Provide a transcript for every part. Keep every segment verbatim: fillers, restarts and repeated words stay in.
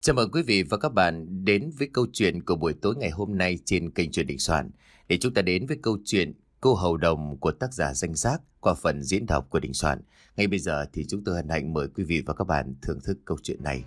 Chào mừng quý vị và các bạn đến với câu chuyện của buổi tối ngày hôm nay trên kênh Truyện Đình Soạn. Để chúng ta đến với câu chuyện Cô Hầu Đồng của tác giả Danh Giác qua phần diễn đọc của Đình Soạn. Ngay bây giờ thì chúng tôi hân hạnh mời quý vị và các bạn thưởng thức câu chuyện này.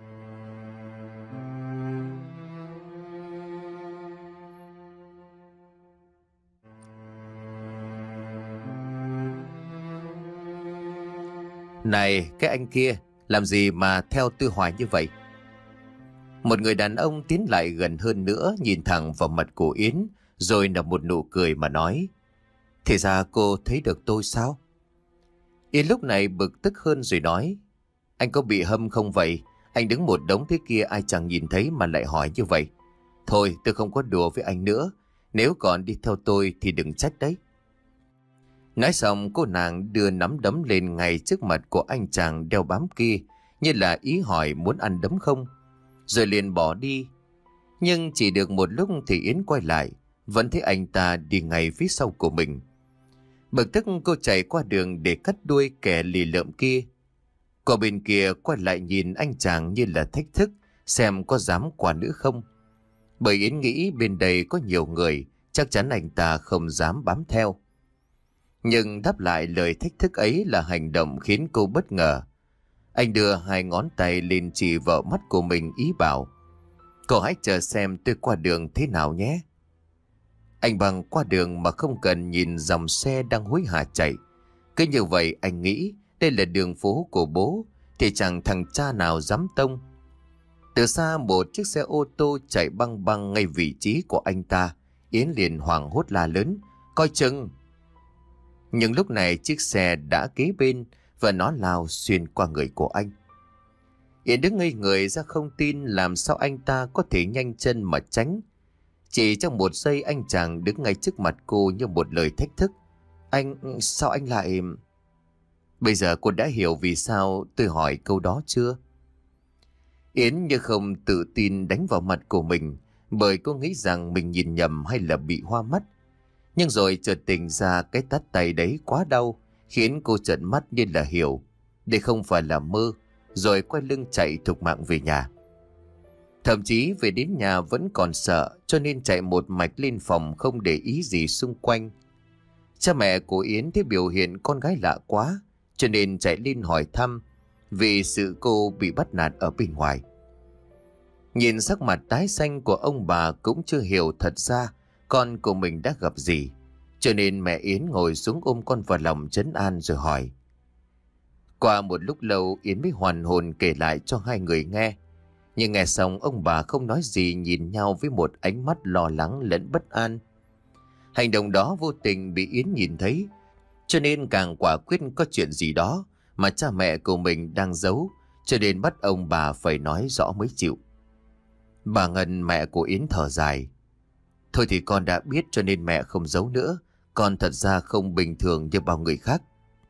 Này, cái anh kia, làm gì mà theo Tư Hoài như vậy? Một người đàn ông tiến lại gần hơn nữa, nhìn thẳng vào mặt của Yến, rồi nở một nụ cười mà nói: Thì ra cô thấy được tôi sao? Yến lúc này bực tức hơn rồi nói: Anh có bị hâm không vậy? Anh đứng một đống thế kia ai chẳng nhìn thấy mà lại hỏi như vậy. Thôi tôi không có đùa với anh nữa, nếu còn đi theo tôi thì đừng trách đấy. Nói xong cô nàng đưa nắm đấm lên ngay trước mặt của anh chàng đeo bám kia, như là ý hỏi muốn ăn đấm không, rồi liền bỏ đi. Nhưng chỉ được một lúc thì Yến quay lại, vẫn thấy anh ta đi ngay phía sau của mình. Bực tức cô chạy qua đường để cắt đuôi kẻ lì lợm kia. Qua bên kia quay lại nhìn anh chàng như là thách thức xem có dám qua nữa không. Bởi Yến nghĩ bên đây có nhiều người, chắc chắn anh ta không dám bám theo. Nhưng đáp lại lời thách thức ấy là hành động khiến cô bất ngờ. Anh đưa hai ngón tay lên chỉ vào mắt của mình ý bảo: Cậu hãy chờ xem tôi qua đường thế nào nhé. Anh bằng qua đường mà không cần nhìn dòng xe đang hối hả chạy. Cứ như vậy anh nghĩ đây là đường phố của bố, thì chẳng thằng cha nào dám tông. Từ xa một chiếc xe ô tô chạy băng băng ngay vị trí của anh ta. Yến liền hoảng hốt la lớn: Coi chừng! Nhưng lúc này chiếc xe đã kế bên và nó lao xuyên qua người của anh. Yến đứng ngây người ra không tin làm sao anh ta có thể nhanh chân mà tránh. Chỉ trong một giây anh chàng đứng ngay trước mặt cô như một lời thách thức: Anh, sao anh lại... Bây giờ cô đã hiểu vì sao tôi hỏi câu đó chưa? Yến như không tự tin đánh vào mặt của mình, bởi cô nghĩ rằng mình nhìn nhầm hay là bị hoa mắt. Nhưng rồi chợt tỉnh ra cái tát tay đấy quá đau, khiến cô trợn mắt như là hiểu đây không phải là mơ, rồi quay lưng chạy thục mạng về nhà. Thậm chí về đến nhà vẫn còn sợ, cho nên chạy một mạch lên phòng không để ý gì xung quanh. Cha mẹ của Yến thấy biểu hiện con gái lạ quá, cho nên chạy lên hỏi thăm vì sự cô bị bắt nạt ở bên ngoài. Nhìn sắc mặt tái xanh của ông bà cũng chưa hiểu thật ra con của mình đã gặp gì, cho nên mẹ Yến ngồi xuống ôm con vào lòng trấn an rồi hỏi. Qua một lúc lâu Yến mới hoàn hồn kể lại cho hai người nghe. Nhưng nghe xong ông bà không nói gì, nhìn nhau với một ánh mắt lo lắng lẫn bất an. Hành động đó vô tình bị Yến nhìn thấy, cho nên càng quả quyết có chuyện gì đó mà cha mẹ của mình đang giấu, cho nên bắt ông bà phải nói rõ mới chịu. Bà Ngân, mẹ của Yến, thở dài: Thôi thì con đã biết cho nên mẹ không giấu nữa, con thật ra không bình thường như bao người khác.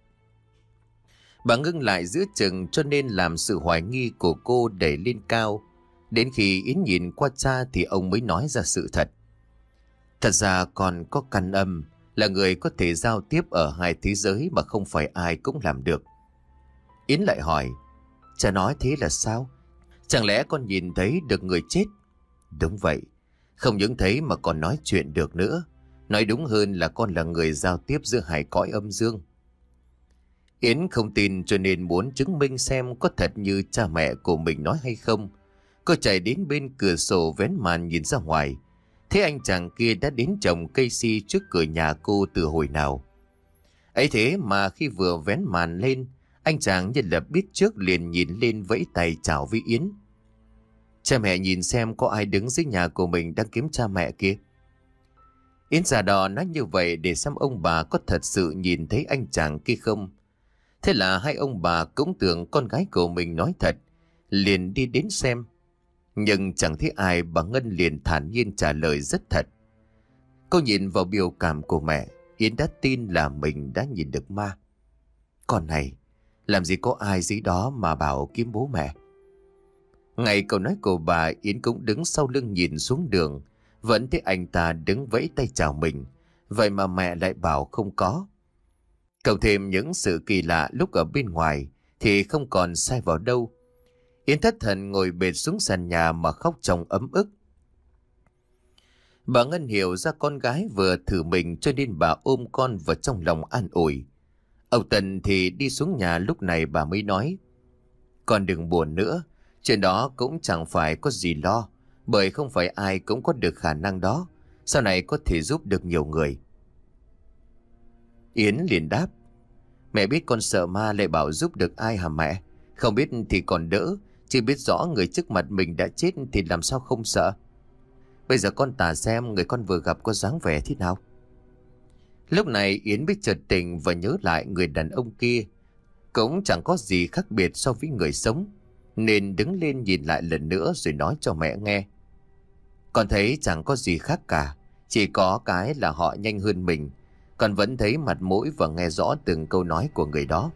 Bà ngưng lại giữa chừng, cho nên làm sự hoài nghi của cô đẩy lên cao. Đến khi Yến nhìn qua cha thì ông mới nói ra sự thật. Thật ra con có căn âm, là người có thể giao tiếp ở hai thế giới mà không phải ai cũng làm được. Yến lại hỏi: Cha nói thế là sao? Chẳng lẽ con nhìn thấy được người chết? Đúng vậy, không những thấy mà còn nói chuyện được nữa. Nói đúng hơn là con là người giao tiếp giữa hai cõi âm dương. Yến không tin, cho nên muốn chứng minh xem có thật như cha mẹ của mình nói hay không. Cô chạy đến bên cửa sổ vén màn nhìn ra ngoài. Thế anh chàng kia đã đến trồng cây si trước cửa nhà cô từ hồi nào. Ấy thế mà khi vừa vén màn lên, anh chàng như là biết trước liền nhìn lên vẫy tay chào với Yến. Cha mẹ nhìn xem có ai đứng dưới nhà của mình đang kiếm cha mẹ kia. Yến già đò nói như vậy để xem ông bà có thật sự nhìn thấy anh chàng kia không. Thế là hai ông bà cũng tưởng con gái của mình nói thật, liền đi đến xem. Nhưng chẳng thấy ai, bà Ngân liền thản nhiên trả lời rất thật. Cô nhìn vào biểu cảm của mẹ, Yến đã tin là mình đã nhìn được ma. Con này, làm gì có ai dưới đó mà bảo kiếm bố mẹ. Ngay câu nói của bà, Yến cũng đứng sau lưng nhìn xuống đường, vẫn thấy anh ta đứng vẫy tay chào mình. Vậy mà mẹ lại bảo không có. Cộng thêm những sự kỳ lạ lúc ở bên ngoài thì không còn sai vào đâu. Yến thất thần ngồi bệt xuống sàn nhà mà khóc trong ấm ức. Bà Ngân hiểu ra con gái vừa thử mình cho nên bà ôm con vào trong lòng an ủi. Ông Tân thì đi xuống nhà, lúc này bà mới nói: Con đừng buồn nữa, chuyện đó cũng chẳng phải có gì lo, bởi không phải ai cũng có được khả năng đó, sau này có thể giúp được nhiều người. Yến liền đáp: Mẹ biết con sợ ma lại bảo giúp được ai hả mẹ? Không biết thì còn đỡ, chỉ biết rõ người trước mặt mình đã chết thì làm sao không sợ. Bây giờ con tả xem người con vừa gặp có dáng vẻ thế nào. Lúc này Yến biết chợt tình và nhớ lại người đàn ông kia cũng chẳng có gì khác biệt so với người sống, nên đứng lên nhìn lại lần nữa rồi nói cho mẹ nghe. Con thấy chẳng có gì khác cả, chỉ có cái là họ nhanh hơn mình. Con vẫn thấy mặt mũi và nghe rõ từng câu nói của người đó.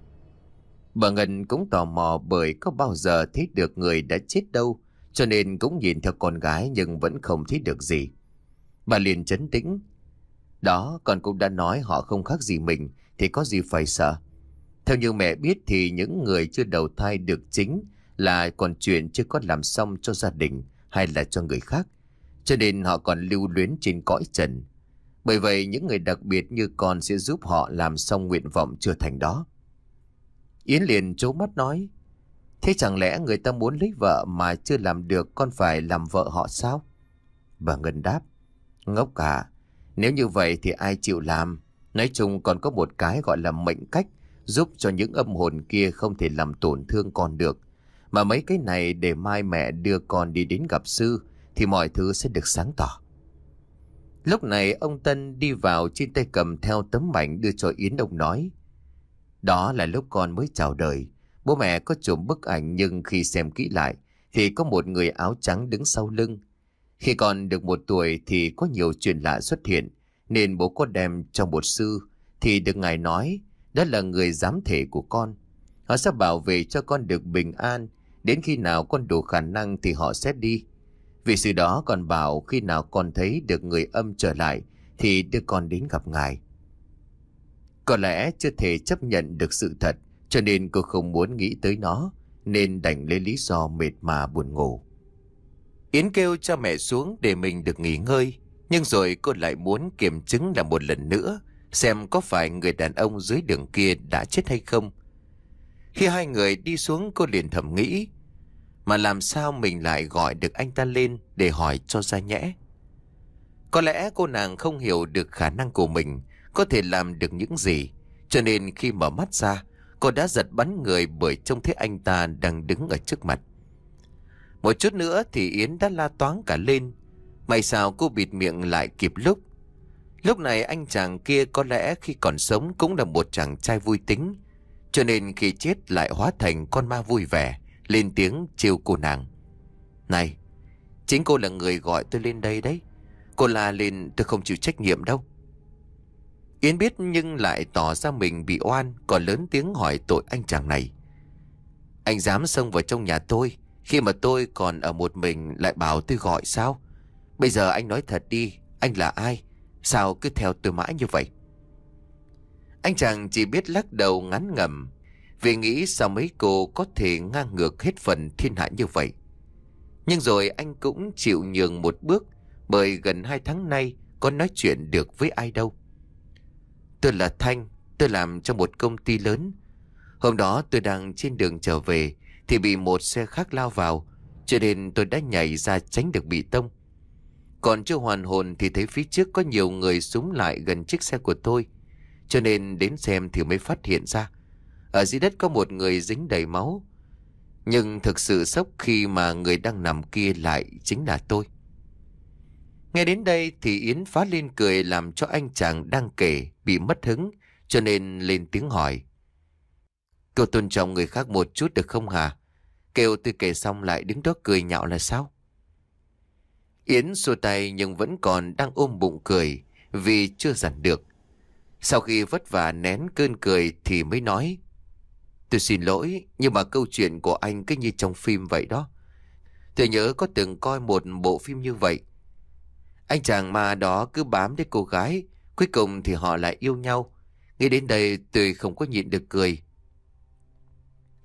Bà Ngân cũng tò mò bởi có bao giờ thấy được người đã chết đâu, cho nên cũng nhìn theo con gái nhưng vẫn không thấy được gì. Bà liền trấn tĩnh: Đó, con cũng đã nói họ không khác gì mình thì có gì phải sợ. Theo như mẹ biết thì những người chưa đầu thai được chính là còn chuyện chưa có làm xong cho gia đình hay là cho người khác, cho nên họ còn lưu luyến trên cõi trần. Bởi vậy những người đặc biệt như con sẽ giúp họ làm xong nguyện vọng chưa thành đó. Yến liền trố mắt nói: Thế chẳng lẽ người ta muốn lấy vợ mà chưa làm được con phải làm vợ họ sao? Bà Ngân đáp: Ngốc cả, nếu như vậy thì ai chịu làm. Nói chung còn có một cái gọi là mệnh cách, giúp cho những âm hồn kia không thể làm tổn thương con được. Mà mấy cái này để mai mẹ đưa con đi đến gặp sư thì mọi thứ sẽ được sáng tỏ. Lúc này ông Tân đi vào, trên tay cầm theo tấm ảnh đưa cho Yến. Ông nói: Đó là lúc con mới chào đời. Bố mẹ có chụp bức ảnh nhưng khi xem kỹ lại thì có một người áo trắng đứng sau lưng. Khi con được một tuổi thì có nhiều chuyện lạ xuất hiện, nên bố có đem cho một sư thì được ngài nói đó là người giám thể của con. Họ sẽ bảo vệ cho con được bình an, đến khi nào con đủ khả năng thì họ sẽ đi. Vì sự đó còn bảo khi nào con thấy được người âm trở lại thì đưa con đến gặp ngài. Có lẽ chưa thể chấp nhận được sự thật, cho nên cô không muốn nghĩ tới nó, nên đành lấy lý do mệt mà buồn ngủ. Yến kêu cho mẹ xuống để mình được nghỉ ngơi, nhưng rồi cô lại muốn kiểm chứng lại một lần nữa xem có phải người đàn ông dưới đường kia đã chết hay không. Khi hai người đi xuống, cô liền thầm nghĩ: Mà làm sao mình lại gọi được anh ta lên để hỏi cho ra nhẽ? Có lẽ cô nàng không hiểu được khả năng của mình có thể làm được những gì, cho nên khi mở mắt ra, cô đã giật bắn người bởi trông thấy anh ta đang đứng ở trước mặt. Một chút nữa thì Yến đã la toáng cả lên. May sao cô bịt miệng lại kịp lúc. Lúc này anh chàng kia có lẽ khi còn sống cũng là một chàng trai vui tính, cho nên khi chết lại hóa thành con ma vui vẻ, lên tiếng trêu cô nàng: Này, chính cô là người gọi tôi lên đây đấy. Cô la lên tôi không chịu trách nhiệm đâu. Yến biết nhưng lại tỏ ra mình bị oan, còn lớn tiếng hỏi tội anh chàng này: Anh dám xông vào trong nhà tôi khi mà tôi còn ở một mình, lại bảo tôi gọi sao? Bây giờ anh nói thật đi, anh là ai? Sao cứ theo tôi mãi như vậy? Anh chàng chỉ biết lắc đầu ngán ngẩm, vì nghĩ sao mấy cô có thể ngang ngược hết phần thiên hạ như vậy. Nhưng rồi anh cũng chịu nhường một bước, bởi gần hai tháng nay có nói chuyện được với ai đâu. Tôi là Thanh, tôi làm cho một công ty lớn. Hôm đó tôi đang trên đường trở về thì bị một xe khác lao vào, cho nên tôi đã nhảy ra tránh được bị tông. Còn chưa hoàn hồn thì thấy phía trước có nhiều người xúm lại gần chiếc xe của tôi, cho nên đến xem thì mới phát hiện ra ở dưới đất có một người dính đầy máu. Nhưng thực sự sốc khi mà người đang nằm kia lại chính là tôi. Nghe đến đây thì Yến phá lên cười, làm cho anh chàng đang kể bị mất hứng, cho nên lên tiếng hỏi: Cô tôn trọng người khác một chút được không hả? Kêu tôi kể xong lại đứng đó cười nhạo là sao? Yến xua tay nhưng vẫn còn đang ôm bụng cười vì chưa dằn được. Sau khi vất vả nén cơn cười thì mới nói: Tôi xin lỗi, nhưng mà câu chuyện của anh cứ như trong phim vậy đó. Tôi nhớ có từng coi một bộ phim như vậy. Anh chàng ma đó cứ bám đến cô gái, cuối cùng thì họ lại yêu nhau. Nghĩ đến đây tôi không có nhịn được cười.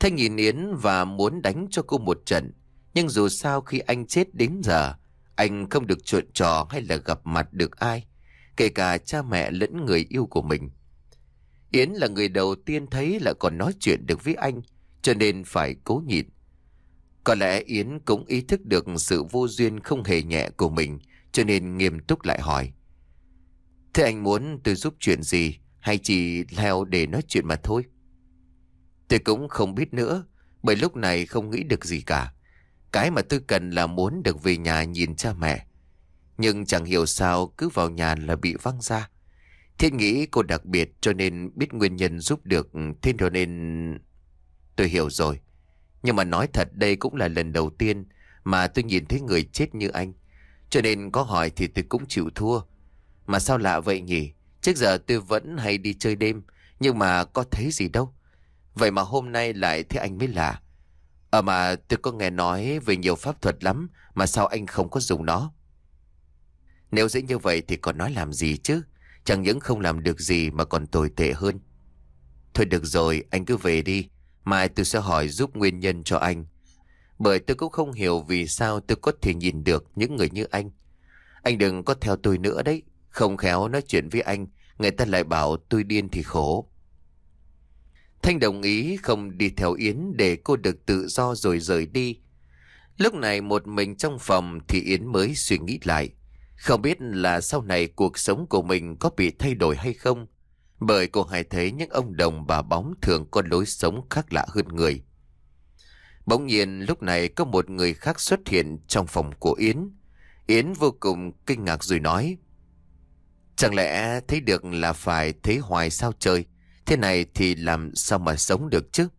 Thanh nhìn Yến và muốn đánh cho cô một trận. Nhưng dù sao khi anh chết đến giờ, anh không được chuyện trò hay là gặp mặt được ai, kể cả cha mẹ lẫn người yêu của mình. Yến là người đầu tiên thấy lại còn nói chuyện được với anh, cho nên phải cố nhịn. Có lẽ Yến cũng ý thức được sự vô duyên không hề nhẹ của mình, cho nên nghiêm túc lại hỏi. Thế anh muốn tôi giúp chuyện gì, hay chỉ leo để nói chuyện mà thôi? Tôi cũng không biết nữa, bởi lúc này không nghĩ được gì cả. Cái mà tôi cần là muốn được về nhà nhìn cha mẹ. Nhưng chẳng hiểu sao cứ vào nhà là bị văng ra. Thiết nghĩ cô đặc biệt cho nên biết nguyên nhân giúp được, thế cho nên... Tôi hiểu rồi. Nhưng mà nói thật đây cũng là lần đầu tiên mà tôi nhìn thấy người chết như anh. Cho nên có hỏi thì tôi cũng chịu thua. Mà sao lạ vậy nhỉ? Trước giờ tôi vẫn hay đi chơi đêm, nhưng mà có thấy gì đâu. Vậy mà hôm nay lại thấy anh mới lạ. Ờ mà tôi có nghe nói về nhiều pháp thuật lắm, mà sao anh không có dùng nó? Nếu dễ như vậy thì còn nói làm gì chứ? Chẳng những không làm được gì mà còn tồi tệ hơn. Thôi được rồi, anh cứ về đi. Mai tôi sẽ hỏi giúp nguyên nhân cho anh. Bởi tôi cũng không hiểu vì sao tôi có thể nhìn được những người như anh. Anh đừng có theo tôi nữa đấy. Không khéo nói chuyện với anh, người ta lại bảo tôi điên thì khổ. Thanh đồng ý không đi theo Yến để cô được tự do rồi rời đi. Lúc này một mình trong phòng thì Yến mới suy nghĩ lại. Không biết là sau này cuộc sống của mình có bị thay đổi hay không. Bởi cô hay thấy những ông đồng bà bóng thường có lối sống khác lạ hơn người. Bỗng nhiên lúc này có một người khác xuất hiện trong phòng của Yến. Yến vô cùng kinh ngạc rồi nói. Chẳng lẽ thấy được là phải thấy hoài sao trời? Thế này thì làm sao mà sống được chứ?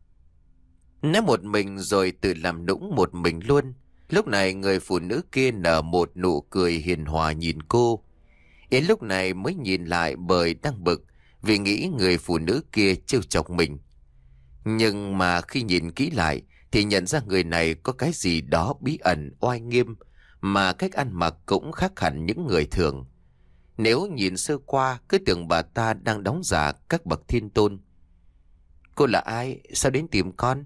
Nếu một mình rồi tự làm nũng một mình luôn. Lúc này người phụ nữ kia nở một nụ cười hiền hòa nhìn cô. Yến lúc này mới nhìn lại bởi đang bực vì nghĩ người phụ nữ kia trêu chọc mình. Nhưng mà khi nhìn kỹ lại thì nhận ra người này có cái gì đó bí ẩn oai nghiêm, mà cách ăn mặc cũng khác hẳn những người thường. Nếu nhìn sơ qua cứ tưởng bà ta đang đóng giả các bậc thiên tôn. Cô là ai? Sao đến tìm con?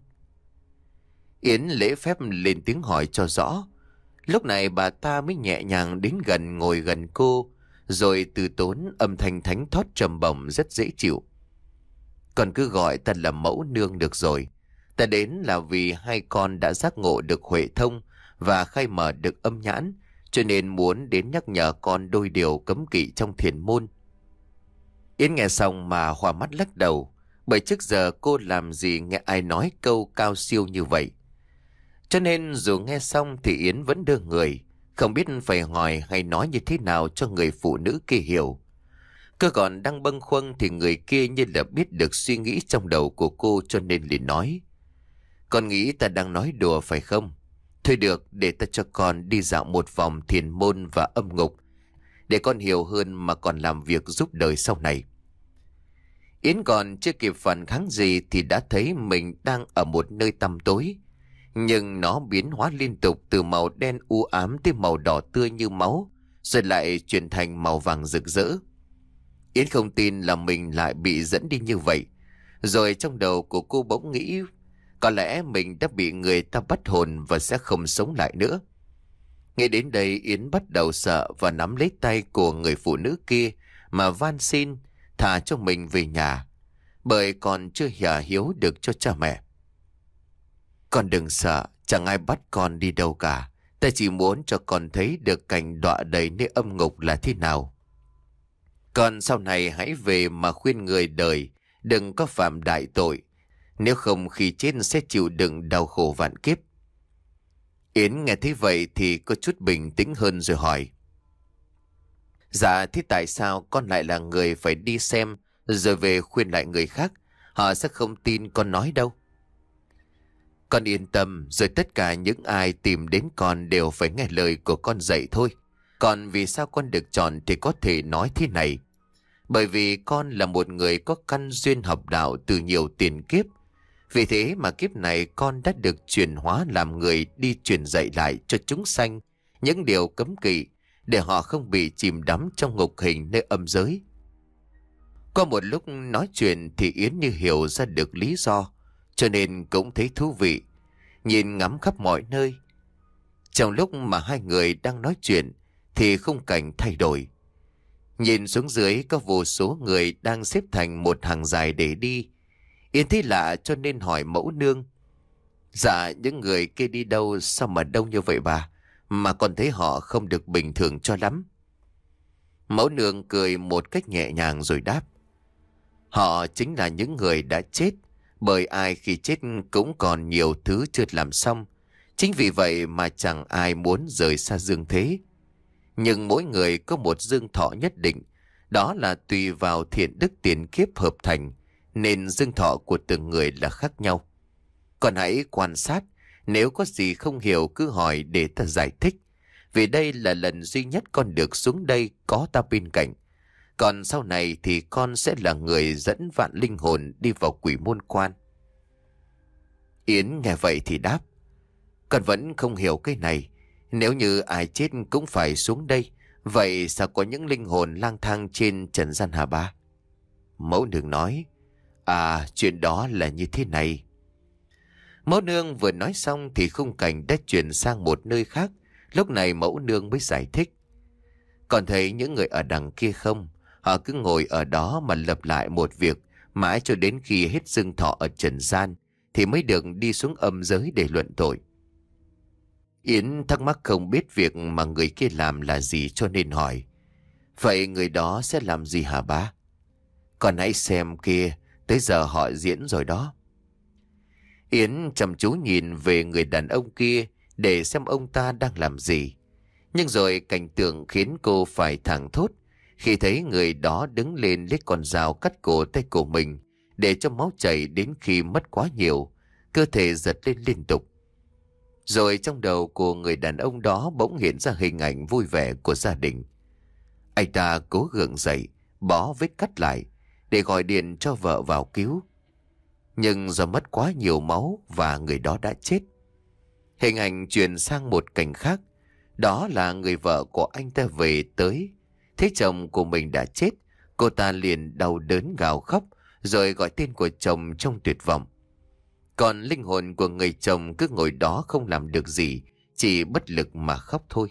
Yến lễ phép lên tiếng hỏi cho rõ. Lúc này bà ta mới nhẹ nhàng đến gần ngồi gần cô, rồi từ tốn âm thanh thánh thót trầm bổng rất dễ chịu. Con cứ gọi ta là mẫu nương được rồi. Ta đến là vì hai con đã giác ngộ được huệ thông và khai mở được âm nhãn, cho nên muốn đến nhắc nhở con đôi điều cấm kỵ trong thiền môn. Yến nghe xong mà hoa mắt lắc đầu, bởi trước giờ cô làm gì nghe ai nói câu cao siêu như vậy. Cho nên dù nghe xong thì Yến vẫn đưa người, không biết phải hỏi hay nói như thế nào cho người phụ nữ kia hiểu. Cơ còn đang bâng khuâng thì người kia như là biết được suy nghĩ trong đầu của cô, cho nên liền nói. Con nghĩ ta đang nói đùa phải không? Thôi được, để ta cho con đi dạo một vòng thiền môn và âm ngục, để con hiểu hơn mà còn làm việc giúp đời sau này. Yến còn chưa kịp phản kháng gì thì đã thấy mình đang ở một nơi tăm tối. Nhưng nó biến hóa liên tục từ màu đen u ám tới màu đỏ tươi như máu, rồi lại chuyển thành màu vàng rực rỡ. Yến không tin là mình lại bị dẫn đi như vậy. Rồi trong đầu của cô bỗng nghĩ có lẽ mình đã bị người ta bắt hồn và sẽ không sống lại nữa. Nghe đến đây Yến bắt đầu sợ và nắm lấy tay của người phụ nữ kia mà van xin thả cho mình về nhà, bởi còn chưa hiểu hiếu được cho cha mẹ. Con đừng sợ, chẳng ai bắt con đi đâu cả. Ta chỉ muốn cho con thấy được cảnh đọa đầy nơi âm ngục là thế nào. Con sau này hãy về mà khuyên người đời đừng có phạm đại tội, nếu không khi chết sẽ chịu đựng đau khổ vạn kiếp. Yến nghe thấy vậy thì có chút bình tĩnh hơn rồi hỏi. Dạ, thế tại sao con lại là người phải đi xem rồi về khuyên lại người khác? Họ sẽ không tin con nói đâu. Con yên tâm, rồi tất cả những ai tìm đến con đều phải nghe lời của con dạy thôi. Còn vì sao con được chọn thì có thể nói thế này. Bởi vì con là một người có căn duyên học đạo từ nhiều tiền kiếp. Vì thế mà kiếp này con đã được chuyển hóa làm người đi truyền dạy lại cho chúng sanh những điều cấm kỵ, để họ không bị chìm đắm trong ngục hình nơi âm giới. Qua một lúc nói chuyện thì Yến như hiểu ra được lý do, cho nên cũng thấy thú vị, nhìn ngắm khắp mọi nơi. Trong lúc mà hai người đang nói chuyện thì khung cảnh thay đổi. Nhìn xuống dưới có vô số người đang xếp thành một hàng dài để đi. Yến thấy lạ cho nên hỏi mẫu nương. Dạ, những người kia đi đâu sao mà đông như vậy bà? Mà còn thấy họ không được bình thường cho lắm. Mẫu nương cười một cách nhẹ nhàng rồi đáp. Họ chính là những người đã chết, bởi ai khi chết cũng còn nhiều thứ chưa làm xong. Chính vì vậy mà chẳng ai muốn rời xa dương thế. Nhưng mỗi người có một dương thọ nhất định, đó là tùy vào thiện đức tiền kiếp hợp thành, nên dương thọ của từng người là khác nhau. Còn hãy quan sát, nếu có gì không hiểu cứ hỏi để ta giải thích. Vì đây là lần duy nhất con được xuống đây có ta bên cạnh. Còn sau này thì con sẽ là người dẫn vạn linh hồn đi vào quỷ môn quan. Yến nghe vậy thì đáp. Con vẫn không hiểu cái này. Nếu như ai chết cũng phải xuống đây, vậy sao có những linh hồn lang thang trên trần gian hả ba? Mẫu nương nói. À, chuyện đó là như thế này. Mẫu nương vừa nói xong thì khung cảnh đã chuyển sang một nơi khác. Lúc này mẫu nương mới giải thích. Còn thấy những người ở đằng kia không? Họ cứ ngồi ở đó mà lặp lại một việc mãi cho đến khi hết dương thọ ở trần gian thì mới được đi xuống âm giới để luận tội. Yến thắc mắc không biết việc mà người kia làm là gì cho nên hỏi. Vậy người đó sẽ làm gì hả bá? Còn hãy xem kia, tới giờ họ diễn rồi đó. Yến chăm chú nhìn về người đàn ông kia để xem ông ta đang làm gì. Nhưng rồi cảnh tượng khiến cô phải thảng thốt khi thấy người đó đứng lên lấy con dao cắt cổ tay của mình để cho máu chảy đến khi mất quá nhiều, cơ thể giật lên liên tục. Rồi trong đầu của người đàn ông đó bỗng hiện ra hình ảnh vui vẻ của gia đình. Anh ta cố gượng dậy, bó vết cắt lại để gọi điện cho vợ vào cứu. Nhưng do mất quá nhiều máu và người đó đã chết. Hình ảnh chuyển sang một cảnh khác. Đó là người vợ của anh ta về tới. Thấy chồng của mình đã chết, cô ta liền đau đớn gào khóc rồi gọi tên của chồng trong tuyệt vọng. Còn linh hồn của người chồng cứ ngồi đó không làm được gì, chỉ bất lực mà khóc thôi.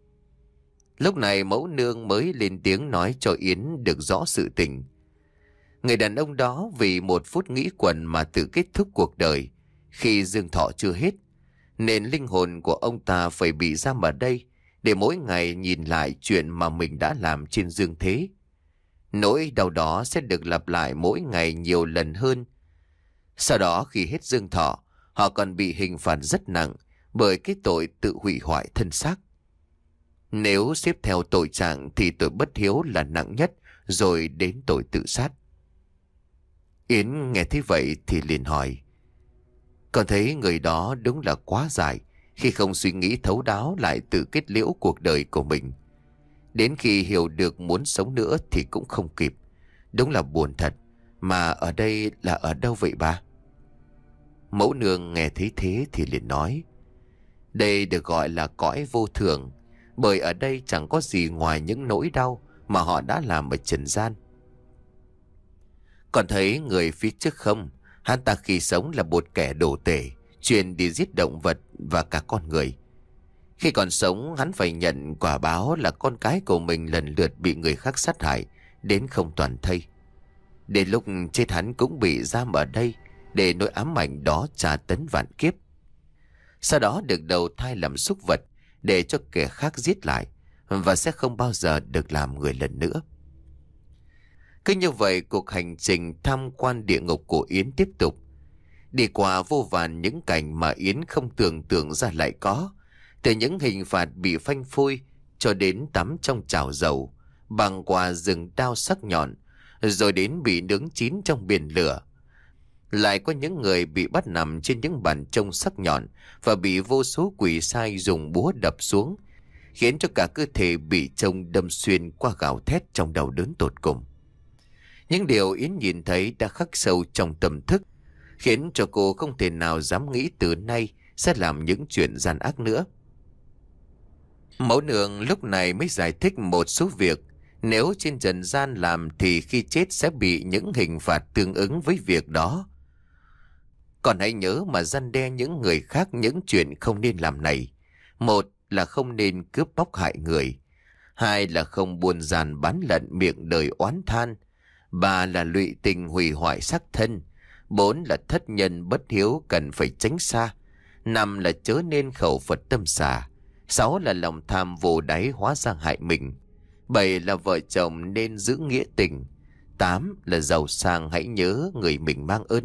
Lúc này mẫu nương mới lên tiếng nói cho Yến được rõ sự tình. Người đàn ông đó vì một phút nghĩ quẩn mà tự kết thúc cuộc đời khi dương thọ chưa hết, nên linh hồn của ông ta phải bị giam ở đây để mỗi ngày nhìn lại chuyện mà mình đã làm trên dương thế. Nỗi đau đó sẽ được lặp lại mỗi ngày nhiều lần hơn. Sau đó khi hết dương thọ, họ còn bị hình phạt rất nặng bởi cái tội tự hủy hoại thân xác. Nếu xếp theo tội trạng thì tội bất hiếu là nặng nhất, rồi đến tội tự sát. Yến nghe thấy vậy thì liền hỏi. Con thấy người đó đúng là quá dại khi không suy nghĩ thấu đáo lại tự kết liễu cuộc đời của mình. Đến khi hiểu được muốn sống nữa thì cũng không kịp. Đúng là buồn thật. Mà ở đây là ở đâu vậy ba? Mẫu nương nghe thấy thế thì liền nói. Đây được gọi là cõi vô thường, bởi ở đây chẳng có gì ngoài những nỗi đau mà họ đã làm ở trần gian. Còn thấy người phía trước không? Hắn ta khi sống là một kẻ đồ tể, chuyên đi giết động vật và cả con người. Khi còn sống, hắn phải nhận quả báo là con cái của mình lần lượt bị người khác sát hại đến không toàn thây. Đến lúc chết hắn cũng bị giam ở đây để nỗi ám ảnh đó tra tấn vạn kiếp. Sau đó được đầu thai làm súc vật để cho kẻ khác giết lại, và sẽ không bao giờ được làm người lần nữa. Cứ như vậy, cuộc hành trình tham quan địa ngục của Yến tiếp tục. Đi qua vô vàn những cảnh mà Yến không tưởng tượng ra lại có. Từ những hình phạt bị phanh phui cho đến tắm trong chảo dầu, băng qua rừng đao sắc nhọn, rồi đến bị nướng chín trong biển lửa. Lại có những người bị bắt nằm trên những bàn trông sắc nhọn và bị vô số quỷ sai dùng búa đập xuống, khiến cho cả cơ thể bị trông đâm xuyên qua gào thét trong đau đớn tột cùng. Những điều Yến nhìn thấy đã khắc sâu trong tâm thức, khiến cho cô không thể nào dám nghĩ từ nay sẽ làm những chuyện gian ác nữa. Mẫu nương lúc này mới giải thích một số việc. Nếu trên trần gian làm thì khi chết sẽ bị những hình phạt tương ứng với việc đó. Còn hãy nhớ mà răn đe những người khác những chuyện không nên làm này. Một là không nên cướp bóc hại người. Hai là không buôn giàn bán lận miệng đời oán than. Ba là lụy tình hủy hoại xác thân. Bốn là thất nhân bất hiếu cần phải tránh xa. Năm là chớ nên khẩu Phật tâm xả. Sáu là lòng tham vô đáy hóa ra hại mình. Bảy là vợ chồng nên giữ nghĩa tình. Tám là giàu sang hãy nhớ người mình mang ơn.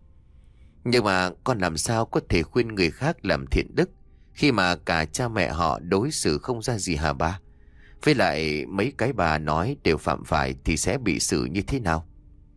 Nhưng mà con làm sao có thể khuyên người khác làm thiện đức khi mà cả cha mẹ họ đối xử không ra gì hả ba? Với lại mấy cái bà nói đều phạm phải thì sẽ bị xử như thế nào?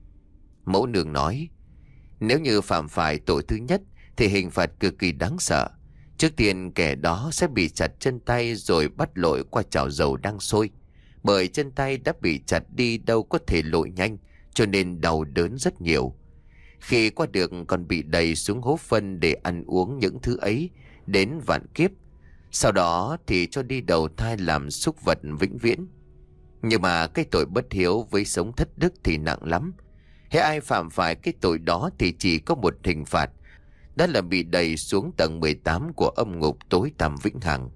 Mẫu nương nói, nếu như phạm phải tội thứ nhất thì hình phạt cực kỳ đáng sợ. Trước tiên kẻ đó sẽ bị chặt chân tay rồi bắt lội qua chảo dầu đang sôi. Bởi chân tay đã bị chặt đi đâu có thể lội nhanh, cho nên đau đớn rất nhiều. Khi qua được còn bị đầy xuống hố phân để ăn uống những thứ ấy đến vạn kiếp. Sau đó thì cho đi đầu thai làm súc vật vĩnh viễn. Nhưng mà cái tội bất hiếu với sống thất đức thì nặng lắm. Hễ ai phạm phải cái tội đó thì chỉ có một hình phạt, đó là bị đày xuống tầng mười tám của âm ngục tối tăm vĩnh hằng.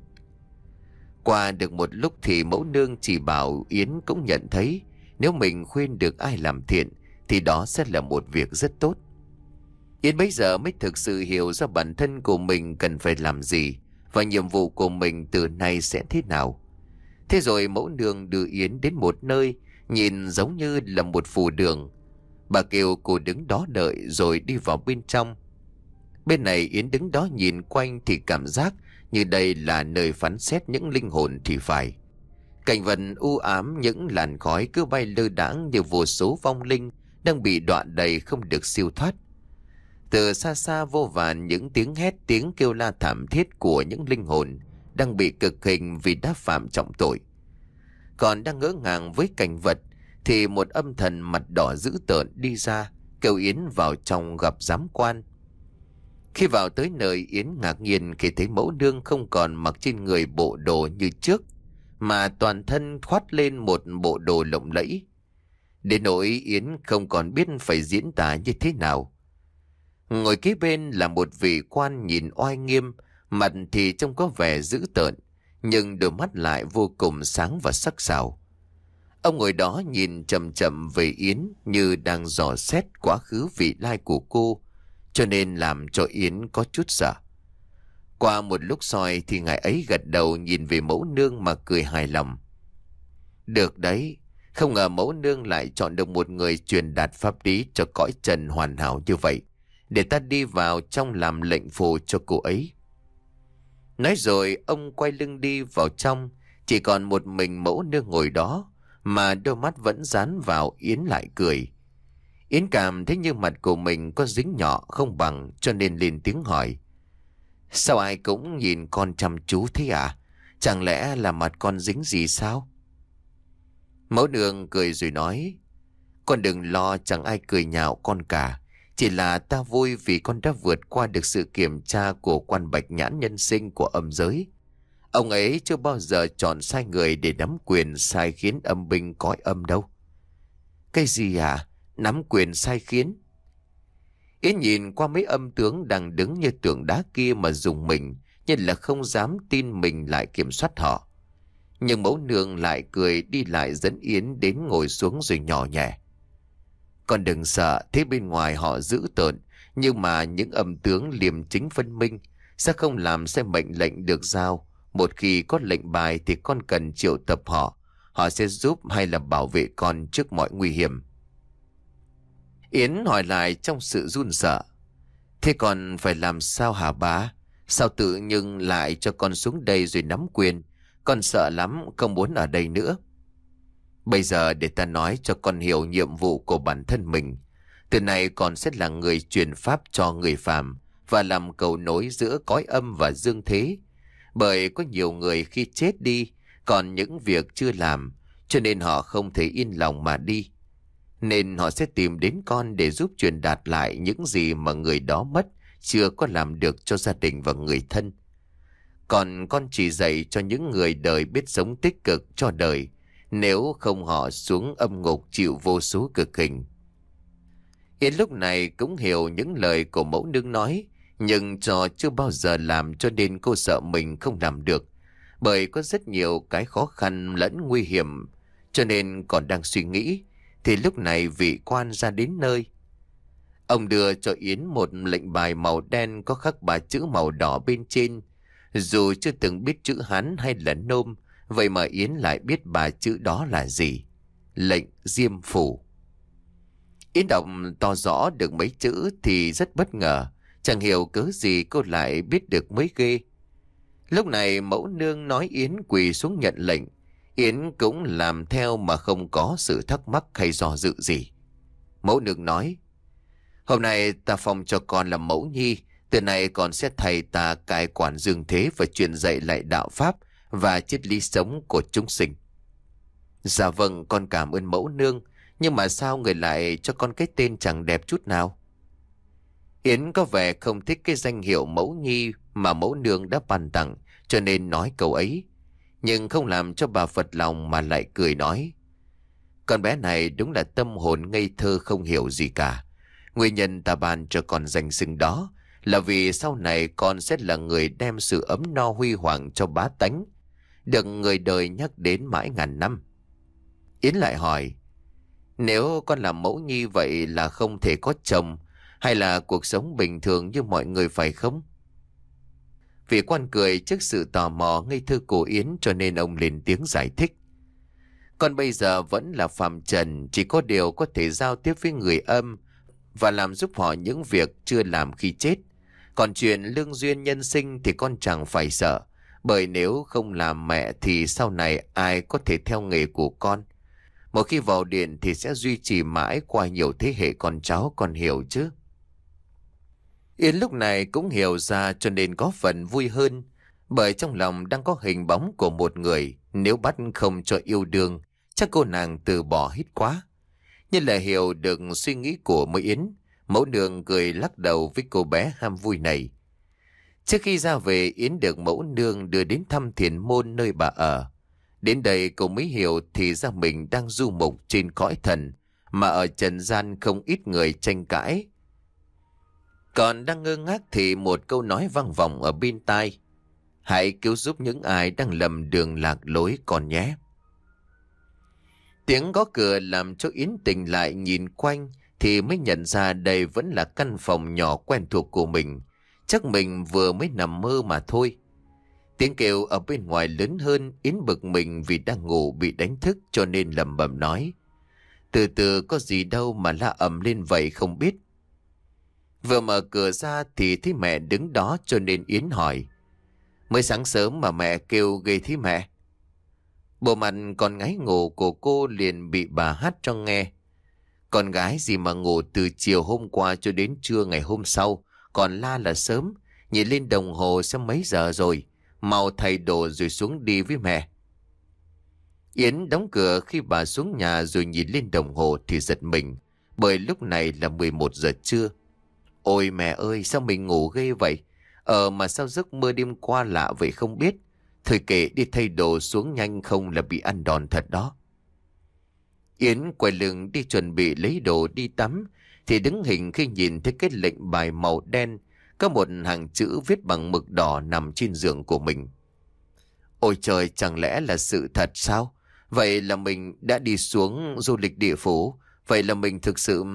Qua được một lúc thì mẫu nương chỉ bảo Yến cũng nhận thấy nếu mình khuyên được ai làm thiện thì đó sẽ là một việc rất tốt. Yến bấy giờ mới thực sự hiểu ra bản thân của mình cần phải làm gì và nhiệm vụ của mình từ nay sẽ thế nào. Thế rồi mẫu nương đưa Yến đến một nơi nhìn giống như là một phù đường. Bà kêu cô đứng đó đợi rồi đi vào bên trong. Bên này Yến đứng đó nhìn quanh thì cảm giác như đây là nơi phán xét những linh hồn thì phải. Cảnh vật u ám, những làn khói cứ bay lơ đãng như vô số vong linh đang bị đọa đầy không được siêu thoát. Từ xa xa vô vàn những tiếng hét, tiếng kêu la thảm thiết của những linh hồn đang bị cực hình vì đã phạm trọng tội. Còn đang ngỡ ngàng với cảnh vật thì một âm thần mặt đỏ dữ tợn đi ra kêu Yến vào trong gặp giám quan. Khi vào tới nơi, Yến ngạc nhiên khi thấy mẫu nương không còn mặc trên người bộ đồ như trước, mà toàn thân khoác lên một bộ đồ lộng lẫy. Đến nỗi Yến không còn biết phải diễn tả như thế nào. Ngồi kế bên là một vị quan nhìn oai nghiêm, mặt thì trông có vẻ dữ tợn, nhưng đôi mắt lại vô cùng sáng và sắc sảo. Ông ngồi đó nhìn chậm chậm về Yến như đang dò xét quá khứ vị lai của cô, cho nên làm cho Yến có chút sợ. Qua một lúc soi thì ngài ấy gật đầu nhìn về mẫu nương mà cười hài lòng. Được đấy, không ngờ mẫu nương lại chọn được một người truyền đạt pháp lý cho cõi trần hoàn hảo như vậy, để ta đi vào trong làm lệnh phù cho cô ấy. Nói rồi ông quay lưng đi vào trong, chỉ còn một mình mẫu nương ngồi đó, mà đôi mắt vẫn dán vào Yến lại cười. Yến cảm thấy như mặt của mình có dính nhỏ không bằng, cho nên lên tiếng hỏi. Sao ai cũng nhìn con chăm chú thế à? Chẳng lẽ là mặt con dính gì sao? Mẫu nương cười rồi nói. Con đừng lo, chẳng ai cười nhạo con cả. Chỉ là ta vui vì con đã vượt qua được sự kiểm tra của quan bạch nhãn nhân sinh của âm giới. Ông ấy chưa bao giờ chọn sai người để nắm quyền sai khiến âm binh cõi âm đâu. Cái gì à? Nắm quyền sai khiến? Yến nhìn qua mấy âm tướng đang đứng như tượng đá kia mà dùng mình, nhưng là không dám tin mình lại kiểm soát họ. Nhưng mẫu nương lại cười đi lại dẫn Yến đến ngồi xuống rồi nhỏ nhẹ. Con đừng sợ, thế bên ngoài họ dữ tợn, nhưng mà những âm tướng liêm chính phân minh sẽ không làm sai mệnh lệnh được giao. Một khi có lệnh bài thì con cần triệu tập họ, họ sẽ giúp hay là bảo vệ con trước mọi nguy hiểm. Yến hỏi lại trong sự run sợ. Thế còn phải làm sao hả bá? Sao tự nhưng lại cho con xuống đây rồi nắm quyền? Con sợ lắm, không muốn ở đây nữa. Bây giờ để ta nói cho con hiểu nhiệm vụ của bản thân mình. Từ nay con sẽ là người truyền pháp cho người phàm và làm cầu nối giữa cõi âm và dương thế. Bởi có nhiều người khi chết đi còn những việc chưa làm, cho nên họ không thể yên lòng mà đi. Nên họ sẽ tìm đến con để giúp truyền đạt lại những gì mà người đó mất, chưa có làm được cho gia đình và người thân. Còn con chỉ dạy cho những người đời biết sống tích cực cho đời, nếu không họ xuống âm ngục chịu vô số cực hình. Yến lúc này cũng hiểu những lời của mẫu nương nói, nhưng do chưa bao giờ làm cho nên cô sợ mình không làm được, bởi có rất nhiều cái khó khăn lẫn nguy hiểm, cho nên còn đang suy nghĩ, thì lúc này vị quan ra đến nơi. Ông đưa cho Yến một lệnh bài màu đen có khắc ba chữ màu đỏ bên trên. Dù chưa từng biết chữ Hán hay là Nôm, vậy mà Yến lại biết ba chữ đó là gì. Lệnh Diêm Phủ. Yến đọc to rõ được mấy chữ thì rất bất ngờ. Chẳng hiểu cớ gì cô lại biết được mới ghê. Lúc này mẫu nương nói Yến quỳ xuống nhận lệnh. Yến cũng làm theo mà không có sự thắc mắc hay do dự gì. Mẫu nương nói: Hôm nay ta phong cho con làm mẫu nhi, từ nay con sẽ thầy ta cai quản dương thế và truyền dạy lại đạo pháp và triết lý sống của chúng sinh. Dạ vâng, con cảm ơn mẫu nương, nhưng mà sao người lại cho con cái tên chẳng đẹp chút nào? Yến có vẻ không thích cái danh hiệu mẫu nhi mà mẫu nương đã ban tặng, cho nên nói câu ấy. Nhưng không làm cho bà phật lòng mà lại cười nói: Con bé này đúng là tâm hồn ngây thơ không hiểu gì cả. Nguyên nhân ta ban cho con danh xưng đó là vì sau này con sẽ là người đem sự ấm no huy hoàng cho bá tánh, được người đời nhắc đến mãi ngàn năm. Yến lại hỏi: Nếu con làm mẫu nhi vậy là không thể có chồng, hay là cuộc sống bình thường như mọi người phải không? Vị quan cười trước sự tò mò ngây thơ của Yến, cho nên ông lên tiếng giải thích: Con bây giờ vẫn là phàm trần, chỉ có điều có thể giao tiếp với người âm và làm giúp họ những việc chưa làm khi chết. Còn chuyện lương duyên nhân sinh thì con chẳng phải sợ, bởi nếu không làm mẹ thì sau này ai có thể theo nghề của con. Một khi vào điện thì sẽ duy trì mãi qua nhiều thế hệ con cháu, con hiểu chứ? Yến lúc này cũng hiểu ra, cho nên có phần vui hơn, bởi trong lòng đang có hình bóng của một người, nếu bắt không cho yêu đương, chắc cô nàng từ bỏ hết quá. Nhưng là hiểu được suy nghĩ của Mới Yến, mẫu nương cười lắc đầu với cô bé ham vui này. Trước khi ra về, Yến được mẫu nương đưa đến thăm thiền môn nơi bà ở. Đến đây cô mới hiểu thì ra mình đang du mục trên cõi thần, mà ở trần gian không ít người tranh cãi. Còn đang ngơ ngác thì một câu nói vang vọng ở bên tai: Hãy cứu giúp những ai đang lầm đường lạc lối con nhé. Tiếng gõ cửa làm cho Yến tỉnh lại, nhìn quanh thì mới nhận ra đây vẫn là căn phòng nhỏ quen thuộc của mình. Chắc mình vừa mới nằm mơ mà thôi. Tiếng kêu ở bên ngoài lớn hơn, Yến bực mình vì đang ngủ bị đánh thức, cho nên lẩm bẩm nói: Từ từ, có gì đâu mà la ầm lên vậy không biết. Vừa mở cửa ra thì thấy mẹ đứng đó, cho nên Yến hỏi: Mới sáng sớm mà mẹ kêu ghê thế mẹ? Bộ mặt còn ngáy ngủ của cô liền bị bà hát cho nghe. Con gái gì mà ngủ từ chiều hôm qua cho đến trưa ngày hôm sau, còn la là sớm. Nhìn lên đồng hồ xem mấy giờ rồi, mau thay đồ rồi xuống đi với mẹ. Yến đóng cửa khi bà xuống nhà rồi nhìn lên đồng hồ thì giật mình, bởi lúc này là mười một giờ trưa. Ôi mẹ ơi, sao mình ngủ ghê vậy? Ờ mà sao giấc mơ đêm qua lạ vậy không biết. Thôi kệ, đi thay đồ xuống nhanh không là bị ăn đòn thật đó. Yến quay lưng đi chuẩn bị lấy đồ đi tắm, thì đứng hình khi nhìn thấy cái lệnh bài màu đen có một hàng chữ viết bằng mực đỏ nằm trên giường của mình. Ôi trời, chẳng lẽ là sự thật sao? Vậy là mình đã đi xuống du lịch địa phủ. Vậy là mình thực sự...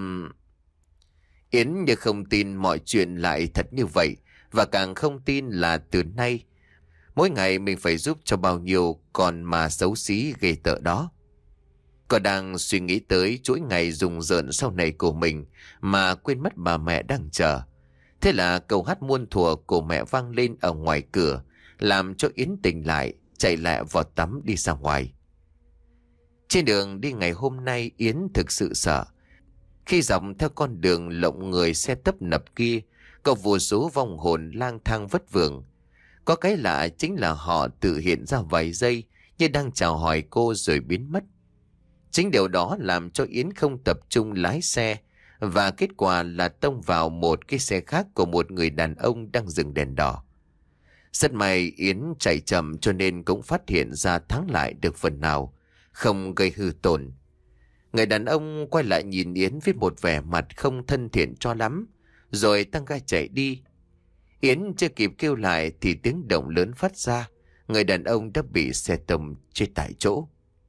Yến như không tin mọi chuyện lại thật như vậy, và càng không tin là từ nay mỗi ngày mình phải giúp cho bao nhiêu con mà xấu xí ghê tợ đó. Cô đang suy nghĩ tới chuỗi ngày rùng rợn sau này của mình mà quên mất bà mẹ đang chờ. Thế là câu hát muôn thuở của mẹ vang lên ở ngoài cửa, làm cho Yến tỉnh lại, chạy lại vào tắm đi ra ngoài. Trên đường đi ngày hôm nay, Yến thực sự sợ. Khi dọc theo con đường lộng người xe tấp nập kia, có vô số vong hồn lang thang vất vưởng. Có cái lạ chính là họ tự hiện ra vài giây như đang chào hỏi cô rồi biến mất. Chính điều đó làm cho Yến không tập trung lái xe, và kết quả là tông vào một cái xe khác của một người đàn ông đang dừng đèn đỏ. Rất may Yến chạy chậm cho nên cũng phát hiện ra thắng lại được phần nào, không gây hư tổn. Người đàn ông quay lại nhìn Yến với một vẻ mặt không thân thiện cho lắm, rồi tăng ga chạy đi. Yến chưa kịp kêu lại thì tiếng động lớn phát ra. Người đàn ông đã bị xe tông chết tại chỗ.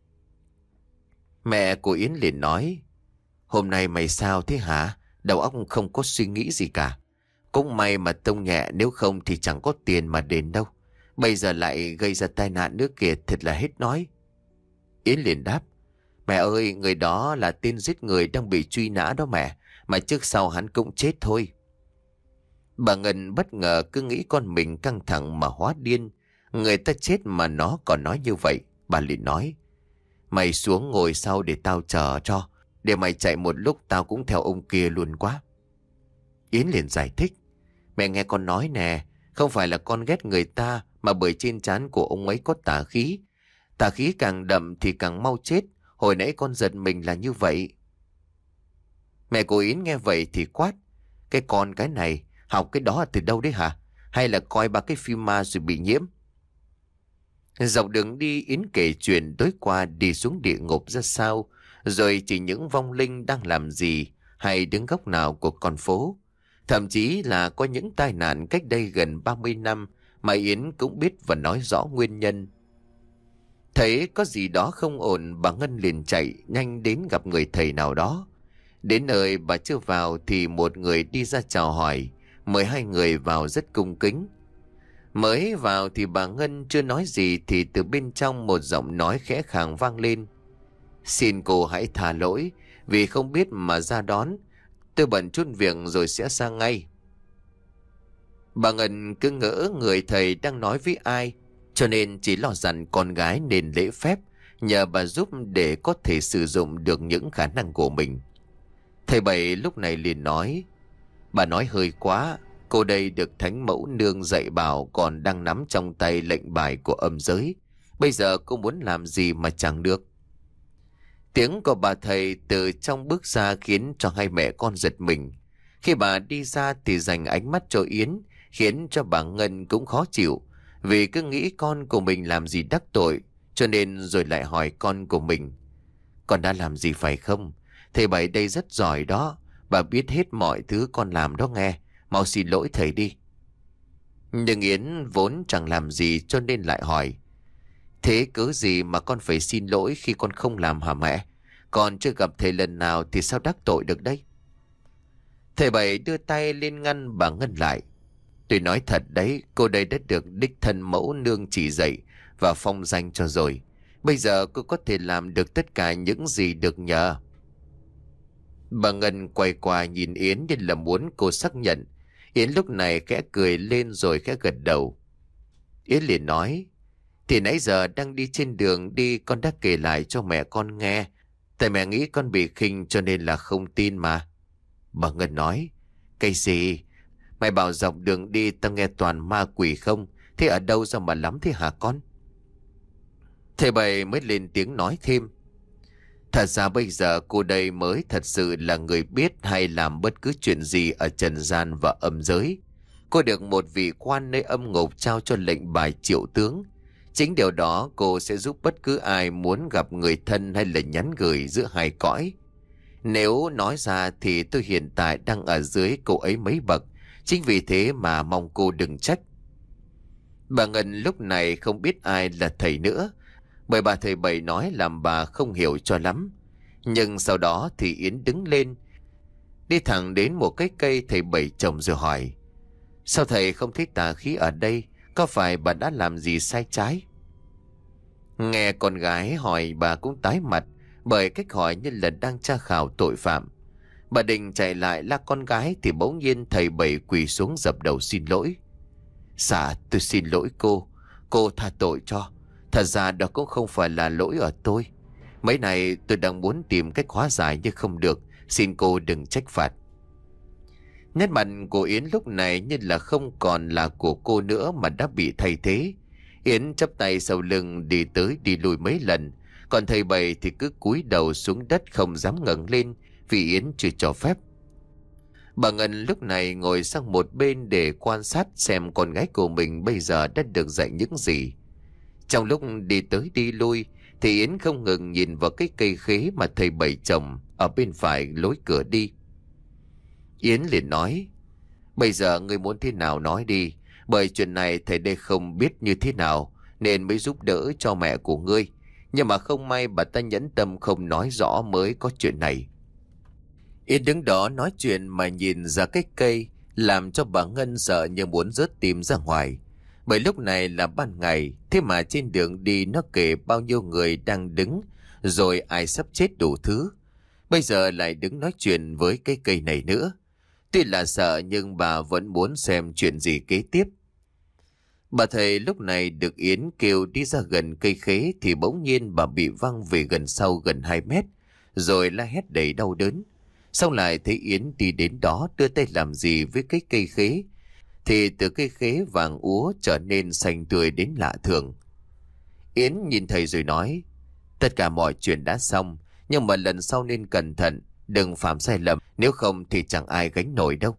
Mẹ của Yến liền nói: "Hôm nay mày sao thế hả? Đầu óc không có suy nghĩ gì cả. Cũng may mà tông nhẹ, nếu không thì chẳng có tiền mà đền đâu. Bây giờ lại gây ra tai nạn nữa kìa, thật là hết nói." Yến liền đáp: "Mẹ ơi, người đó là tên giết người đang bị truy nã đó mẹ. Mà trước sau hắn cũng chết thôi." Bà Ngân bất ngờ cứ nghĩ con mình căng thẳng mà hóa điên. Người ta chết mà nó còn nói như vậy. Bà liền nói: "Mày xuống ngồi sau để tao chờ cho. Để mày chạy một lúc tao cũng theo ông kia luôn quá." Yến liền giải thích: "Mẹ nghe con nói nè, không phải là con ghét người ta, mà bởi trên trán của ông ấy có tà khí. Tà khí càng đậm thì càng mau chết. Hồi nãy con giật mình là như vậy." Mẹ của Yến nghe vậy thì quát: "Cái con cái này, học cái đó từ đâu đấy hả? Hay là coi ba cái phim ma rồi bị nhiễm?" Dọc đường đi, Yến kể chuyện tối qua đi xuống địa ngục ra sao, rồi chỉ những vong linh đang làm gì hay đứng góc nào của con phố. Thậm chí là có những tai nạn cách đây gần ba mươi năm mà Yến cũng biết và nói rõ nguyên nhân. Thấy có gì đó không ổn, bà Ngân liền chạy nhanh đến gặp người thầy nào đó. Đến nơi bà chưa vào thì một người đi ra chào hỏi, mời hai người vào rất cung kính. Mới vào thì bà Ngân chưa nói gì thì từ bên trong một giọng nói khẽ khàng vang lên: "Xin cô hãy tha lỗi vì không biết mà ra đón. Tôi bận chút việc rồi sẽ sang ngay." Bà Ngân cứ ngỡ người thầy đang nói với ai, cho nên chỉ lo dặn con gái nên lễ phép, nhờ bà giúp để có thể sử dụng được những khả năng của mình. Thầy Bảy lúc này liền nói: "Bà nói hơi quá. Cô đây được Thánh Mẫu Nương dạy bảo còn đang nắm trong tay lệnh bài của âm giới. Bây giờ cô muốn làm gì mà chẳng được." Tiếng của bà thầy từ trong bước ra khiến cho hai mẹ con giật mình. Khi bà đi ra thì dành ánh mắt cho Yến, khiến cho bà Ngân cũng khó chịu, vì cứ nghĩ con của mình làm gì đắc tội, cho nên rồi lại hỏi con của mình: "Con đã làm gì phải không? Thầy Bảy đây rất giỏi đó. Bà biết hết mọi thứ con làm đó nghe. Mau xin lỗi thầy đi." Nhưng Yến vốn chẳng làm gì cho nên lại hỏi: "Thế cớ gì mà con phải xin lỗi khi con không làm hả mẹ? Con chưa gặp thầy lần nào thì sao đắc tội được đấy?" Thầy Bảy đưa tay lên ngăn bà Ngân lại: "Tôi nói thật đấy, cô đây đã được đích thân Mẫu Nương chỉ dạy và phong danh cho rồi. Bây giờ cô có thể làm được tất cả những gì được nhờ." Bà Ngân quay qua nhìn Yến như là muốn cô xác nhận. Yến lúc này khẽ cười lên rồi khẽ gật đầu. Yến liền nói: "Thì nãy giờ đang đi trên đường đi con đã kể lại cho mẹ con nghe. Tại mẹ nghĩ con bị khinh cho nên là không tin mà." Bà Ngân nói: "Cái gì? Mày bảo dọc đường đi tao nghe toàn ma quỷ không? Thế ở đâu ra mà lắm thế hả con?" Thầy Bảy mới lên tiếng nói thêm: "Thật ra bây giờ cô đây mới thật sự là người biết hay làm bất cứ chuyện gì ở trần gian và âm giới. Cô được một vị quan nơi âm ngục trao cho lệnh bài triệu tướng. Chính điều đó cô sẽ giúp bất cứ ai muốn gặp người thân hay là nhắn gửi giữa hai cõi. Nếu nói ra thì tôi hiện tại đang ở dưới cô ấy mấy bậc. Chính vì thế mà mong cô đừng trách." Bà Ngân lúc này không biết ai là thầy nữa, bởi bà thầy Bảy nói làm bà không hiểu cho lắm. Nhưng sau đó thì Yến đứng lên, đi thẳng đến một cái cây thầy Bảy trồng rồi hỏi: "Sao thầy không thấy tà khí ở đây? Có phải bà đã làm gì sai trái?" Nghe con gái hỏi, bà cũng tái mặt, bởi cách hỏi như là đang tra khảo tội phạm. Bà định chạy lại la con gái thì bỗng nhiên thầy Bảy quỳ xuống dập đầu xin lỗi: "Dạ tôi xin lỗi cô. Cô tha tội cho. Thật ra đó cũng không phải là lỗi ở tôi. Mấy này tôi đang muốn tìm cách hóa giải nhưng không được. Xin cô đừng trách phạt." Nét mặt của Yến lúc này như là không còn là của cô nữa mà đã bị thay thế. Yến chắp tay sau lưng đi tới đi lui mấy lần, còn thầy Bảy thì cứ cúi đầu xuống đất không dám ngẩng lên vì Yến chưa cho phép. Bà Ngân lúc này ngồi sang một bên để quan sát xem con gái của mình bây giờ đã được dạy những gì. Trong lúc đi tới đi lui thì Yến không ngừng nhìn vào cái cây khế mà thầy Bảy trồng ở bên phải lối cửa đi. Yến liền nói: bây giờ ngươi muốn thế nào nói đi, bởi chuyện này thầy đây không biết như thế nào nên mới giúp đỡ cho mẹ của ngươi. Nhưng mà không may bà ta nhẫn tâm không nói rõ mới có chuyện này. Yến đứng đó nói chuyện mà nhìn ra cái cây, làm cho bà Ngân sợ như muốn rớt tim ra ngoài. Bởi lúc này là ban ngày, thế mà trên đường đi nó kể bao nhiêu người đang đứng, rồi ai sắp chết đủ thứ. Bây giờ lại đứng nói chuyện với cái cây này nữa. Tuy là sợ nhưng bà vẫn muốn xem chuyện gì kế tiếp. Bà thầy lúc này được Yến kêu đi ra gần cây khế thì bỗng nhiên bà bị văng về gần sau gần hai mét, rồi la hét đầy đau đớn. Xong lại thấy Yến đi đến đó đưa tay làm gì với cái cây khế, thì từ cây khế vàng úa trở nên xanh tươi đến lạ thường. Yến nhìn thầy rồi nói: tất cả mọi chuyện đã xong, nhưng mà lần sau nên cẩn thận, đừng phạm sai lầm, nếu không thì chẳng ai gánh nổi đâu.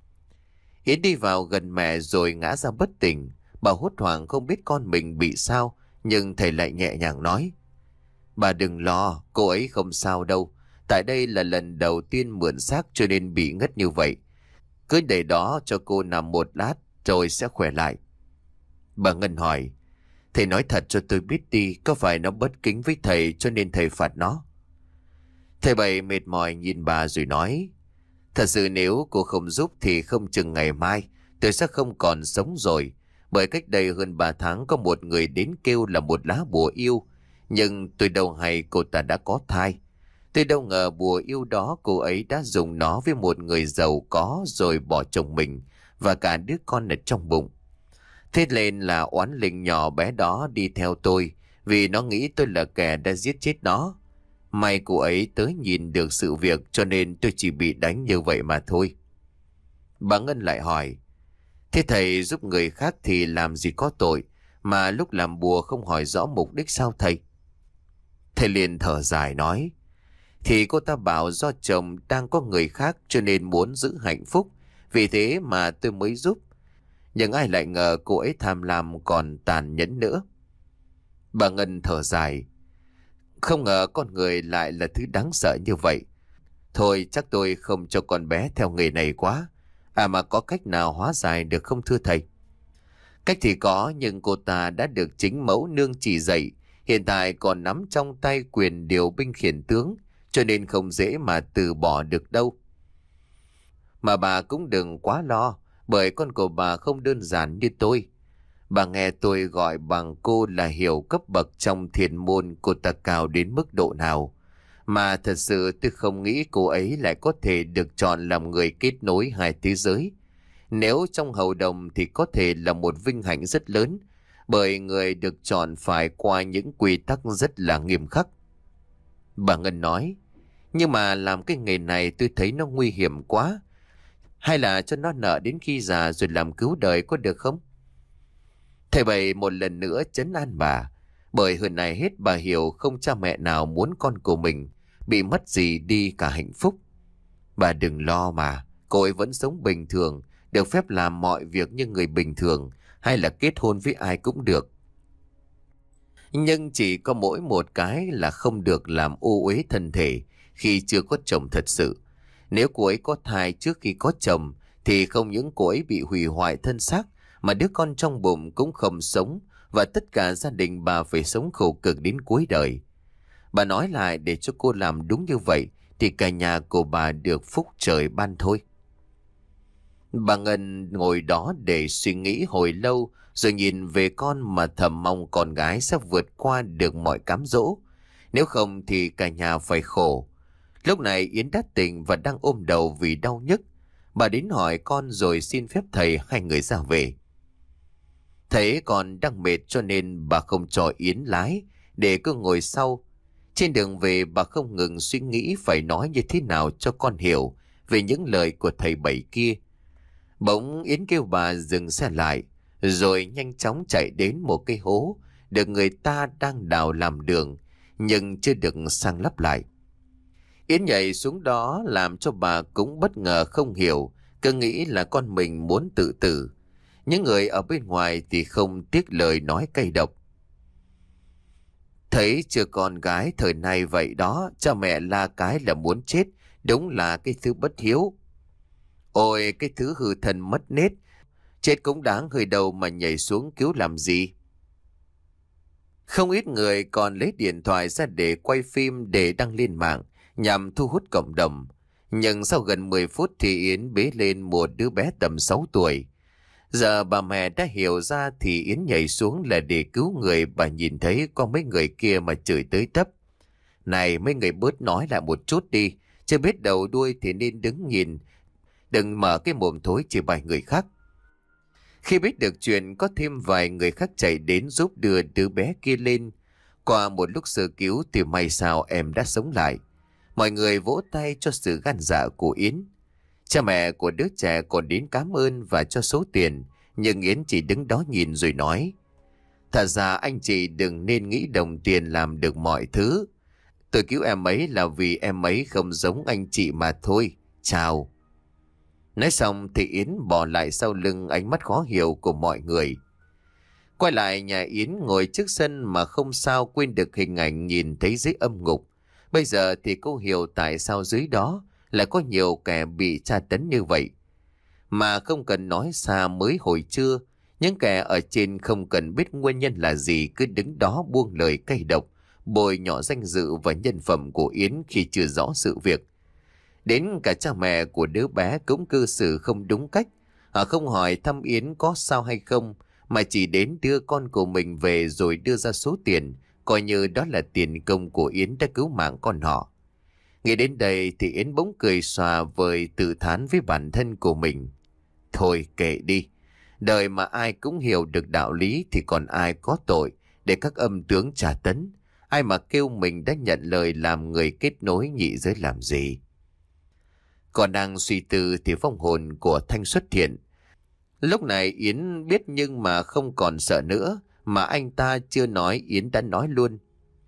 Yến đi vào gần mẹ rồi ngã ra bất tỉnh. Bà hốt hoảng không biết con mình bị sao, nhưng thầy lại nhẹ nhàng nói: bà đừng lo, cô ấy không sao đâu. Tại đây là lần đầu tiên mượn xác cho nên bị ngất như vậy. Cứ để đó cho cô nằm một lát rồi sẽ khỏe lại. Bà Ngân hỏi: thầy nói thật cho tôi biết đi, có phải nó bất kính với thầy cho nên thầy phạt nó? Thầy Bảy mệt mỏi nhìn bà rồi nói: thật sự nếu cô không giúp thì không chừng ngày mai tôi sẽ không còn sống rồi. Bởi cách đây hơn ba tháng có một người đến kêu là một lá bùa yêu, nhưng tôi đâu hay cô ta đã có thai. Tôi đâu ngờ bùa yêu đó cô ấy đã dùng nó với một người giàu có rồi bỏ chồng mình và cả đứa con ở trong bụng. Thế nên là oán linh nhỏ bé đó đi theo tôi vì nó nghĩ tôi là kẻ đã giết chết nó. May cô ấy tới nhìn được sự việc cho nên tôi chỉ bị đánh như vậy mà thôi. Bà Ngân lại hỏi: thế thầy giúp người khác thì làm gì có tội, mà lúc làm bùa không hỏi rõ mục đích sao thầy? Thầy liền thở dài nói: thì cô ta bảo do chồng đang có người khác cho nên muốn giữ hạnh phúc, vì thế mà tôi mới giúp. Nhưng ai lại ngờ cô ấy tham lam còn tàn nhẫn nữa. Bà Ngân thở dài: không ngờ con người lại là thứ đáng sợ như vậy. Thôi chắc tôi không cho con bé theo nghề này quá. À mà có cách nào hóa giải được không thưa thầy? Cách thì có, nhưng cô ta đã được chính mẫu nương chỉ dạy, hiện tại còn nắm trong tay quyền điều binh khiển tướng, cho nên không dễ mà từ bỏ được đâu. Mà bà cũng đừng quá lo, bởi con của bà không đơn giản như tôi. Bà nghe tôi gọi bằng cô là hiểu cấp bậc trong thiền môn cô ta cao đến mức độ nào. Mà thật sự tôi không nghĩ cô ấy lại có thể được chọn làm người kết nối hai thế giới. Nếu trong hầu đồng thì có thể là một vinh hạnh rất lớn, bởi người được chọn phải qua những quy tắc rất là nghiêm khắc. Bà Ngân nói: nhưng mà làm cái nghề này tôi thấy nó nguy hiểm quá. Hay là cho nó nợ đến khi già rồi làm cứu đời có được không? Thầy Bảy một lần nữa trấn an bà, bởi hơn này hết bà hiểu không cha mẹ nào muốn con của mình bị mất gì đi cả hạnh phúc. Bà đừng lo mà, cô ấy vẫn sống bình thường, được phép làm mọi việc như người bình thường, hay là kết hôn với ai cũng được. Nhưng chỉ có mỗi một cái là không được làm ô uế thân thể khi chưa có chồng thật sự. Nếu cô ấy có thai trước khi có chồng thì không những cô ấy bị hủy hoại thân xác, mà đứa con trong bụng cũng không sống, và tất cả gia đình bà phải sống khổ cực đến cuối đời. Bà nói lại để cho cô làm đúng như vậy thì cả nhà của bà được phúc trời ban thôi. Bà Ngân ngồi đó để suy nghĩ hồi lâu, rồi nhìn về con mà thầm mong con gái sẽ vượt qua được mọi cám dỗ. Nếu không thì cả nhà phải khổ. Lúc này Yến đã tỉnh và đang ôm đầu vì đau nhức. Bà đến hỏi con rồi xin phép thầy hai người ra về. Thấy con đang mệt cho nên bà không cho Yến lái, để cứ ngồi sau. Trên đường về bà không ngừng suy nghĩ phải nói như thế nào cho con hiểu về những lời của thầy Bảy kia. Bỗng Yến kêu bà dừng xe lại, rồi nhanh chóng chạy đến một cái hố được người ta đang đào làm đường, nhưng chưa được sang lắp lại. Yến nhảy xuống đó làm cho bà cũng bất ngờ không hiểu, cứ nghĩ là con mình muốn tự tử. Những người ở bên ngoài thì không tiếc lời nói cay độc. Thấy chưa con gái thời này vậy đó, cha mẹ la cái là muốn chết, đúng là cái thứ bất hiếu. Ôi cái thứ hư thân mất nết, chết cũng đáng hơi đầu mà nhảy xuống cứu làm gì. Không ít người còn lấy điện thoại ra để quay phim để đăng lên mạng nhằm thu hút cộng đồng. Nhưng sau gần mười phút thì Yến bế lên một đứa bé tầm sáu tuổi. Giờ bà mẹ đã hiểu ra thì Yến nhảy xuống là để cứu người. Bà nhìn thấy có mấy người kia mà chửi tới tấp. Này mấy người bớt nói lại một chút đi, chưa biết đầu đuôi thì nên đứng nhìn, đừng mở cái mồm thối chỉ bài người khác. Khi biết được chuyện, có thêm vài người khác chạy đến giúp đưa đứa bé kia lên. Qua một lúc sơ cứu thì may sao em đã sống lại. Mọi người vỗ tay cho sự gan dạ của Yến. Cha mẹ của đứa trẻ còn đến cảm ơn và cho số tiền, nhưng Yến chỉ đứng đó nhìn rồi nói: Thật ra anh chị đừng nên nghĩ đồng tiền làm được mọi thứ. Tôi cứu em ấy là vì em ấy không giống anh chị mà thôi. Chào. Nói xong thì Yến bỏ lại sau lưng ánh mắt khó hiểu của mọi người. Quay lại nhà Yến ngồi trước sân mà không sao quên được hình ảnh nhìn thấy dưới âm ngục. Bây giờ thì cô hiểu tại sao dưới đó lại có nhiều kẻ bị tra tấn như vậy. Mà không cần nói xa mới hồi trưa, những kẻ ở trên không cần biết nguyên nhân là gì cứ đứng đó buông lời cay độc, bôi nhọ danh dự và nhân phẩm của Yến khi chưa rõ sự việc. Đến cả cha mẹ của đứa bé cũng cư xử không đúng cách. Họ không hỏi thăm Yến có sao hay không, mà chỉ đến đưa con của mình về rồi đưa ra số tiền, coi như đó là tiền công của Yến đã cứu mạng con họ. Nghĩ đến đây thì Yến bỗng cười xòa vời tự thán với bản thân của mình. Thôi kệ đi, đời mà ai cũng hiểu được đạo lý thì còn ai có tội để các âm tướng tra tấn. Ai mà kêu mình đã nhận lời làm người kết nối nhị giới làm gì. Còn đang suy tư thì vong hồn của Thanh xuất hiện. Lúc này Yến biết nhưng mà không còn sợ nữa, mà anh ta chưa nói Yến đã nói luôn.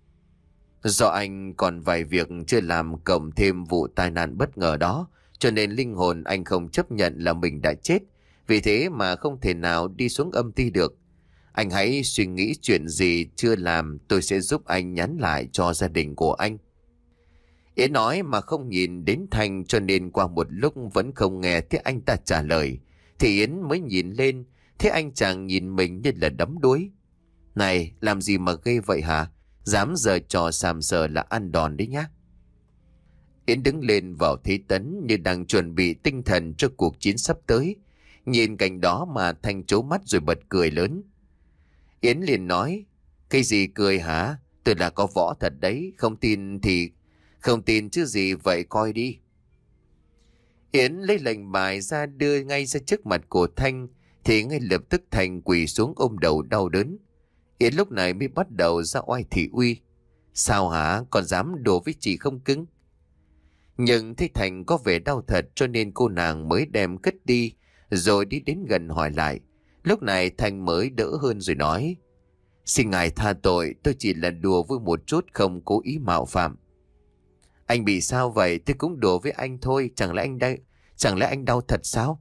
Do anh còn vài việc chưa làm cộng thêm vụ tai nạn bất ngờ đó, cho nên linh hồn anh không chấp nhận là mình đã chết, vì thế mà không thể nào đi xuống âm ti được. Anh hãy suy nghĩ chuyện gì chưa làm, tôi sẽ giúp anh nhắn lại cho gia đình của anh. Yến nói mà không nhìn đến Thanh, cho nên qua một lúc vẫn không nghe thấy anh ta trả lời. Thì Yến mới nhìn lên, thấy anh chàng nhìn mình như là đấm đuối. Này, làm gì mà ghê vậy hả? Dám giở trò sàm sờ là ăn đòn đấy nhá. Yến đứng lên vào thế tấn như đang chuẩn bị tinh thần cho cuộc chiến sắp tới. Nhìn cảnh đó mà Thanh trố mắt rồi bật cười lớn. Yến liền nói: Cái gì cười hả? Tôi là có võ thật đấy, không tin thì... Không tin chứ gì, vậy coi đi. Yến lấy lệnh bài ra đưa ngay ra trước mặt của Thanh, thì ngay lập tức Thanh quỳ xuống ôm đầu đau đớn. Yến lúc này mới bắt đầu ra oai thị uy. Sao hả, còn dám đổ với chị không cứng? Nhưng thấy Thành có vẻ đau thật cho nên cô nàng mới đem cất đi, rồi đi đến gần hỏi lại. Lúc này Thành mới đỡ hơn rồi nói: Xin ngài tha tội, tôi chỉ là đùa với một chút, không cố ý mạo phạm. Anh bị sao vậy? Tôi cũng đùa với anh thôi, chẳng lẽ anh đây, chẳng lẽ anh đau thật sao?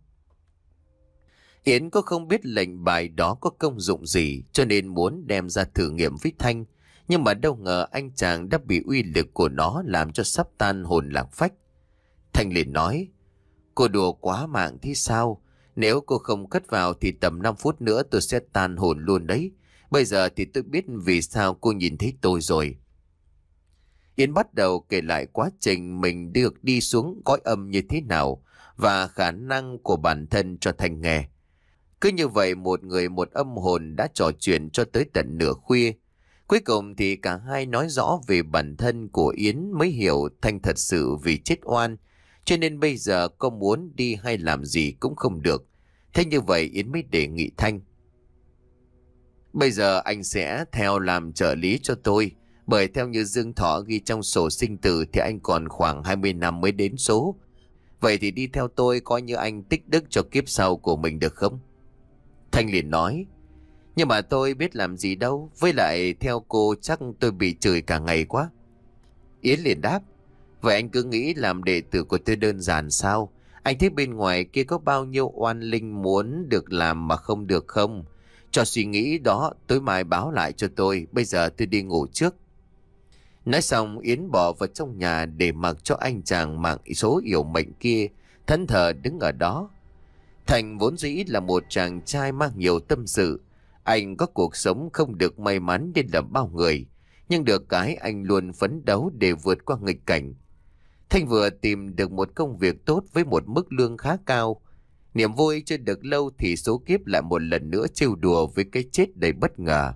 Yến có không biết lệnh bài đó có công dụng gì, cho nên muốn đem ra thử nghiệm với Thanh. Nhưng mà đâu ngờ anh chàng đã bị uy lực của nó làm cho sắp tan hồn lạc phách. Thanh liền nói: Cô đùa quá mạng thì sao? Nếu cô không cất vào thì tầm năm phút nữa tôi sẽ tan hồn luôn đấy. Bây giờ thì tôi biết vì sao cô nhìn thấy tôi rồi. Yến bắt đầu kể lại quá trình mình được đi xuống cõi âm như thế nào và khả năng của bản thân cho Thanh nghe. Cứ như vậy một người một âm hồn đã trò chuyện cho tới tận nửa khuya. Cuối cùng thì cả hai nói rõ về bản thân của Yến mới hiểu Thanh thật sự vì chết oan, cho nên bây giờ có muốn đi hay làm gì cũng không được. Thế như vậy Yến mới đề nghị Thanh: Bây giờ anh sẽ theo làm trợ lý cho tôi, bởi theo như Dương Thọ ghi trong sổ sinh tử thì anh còn khoảng hai mươi năm mới đến số. Vậy thì đi theo tôi coi như anh tích đức cho kiếp sau của mình được không? Thanh liền nói: Nhưng mà tôi biết làm gì đâu, với lại theo cô chắc tôi bị chửi cả ngày quá. Yến liền đáp: Vậy anh cứ nghĩ làm đệ tử của tôi đơn giản sao? Anh thấy bên ngoài kia có bao nhiêu oan linh muốn được làm mà không được không? Cho suy nghĩ đó tối mai báo lại cho tôi, bây giờ tôi đi ngủ trước. Nói xong Yến bỏ vào trong nhà để mặc cho anh chàng mạng số yểu mệnh kia thẫn thờ đứng ở đó. Thành vốn dĩ là một chàng trai mang nhiều tâm sự. Anh có cuộc sống không được may mắn đến là bao người, nhưng được cái anh luôn phấn đấu để vượt qua nghịch cảnh. Thanh vừa tìm được một công việc tốt với một mức lương khá cao. Niềm vui chưa được lâu thì số kiếp lại một lần nữa trêu đùa với cái chết đầy bất ngờ.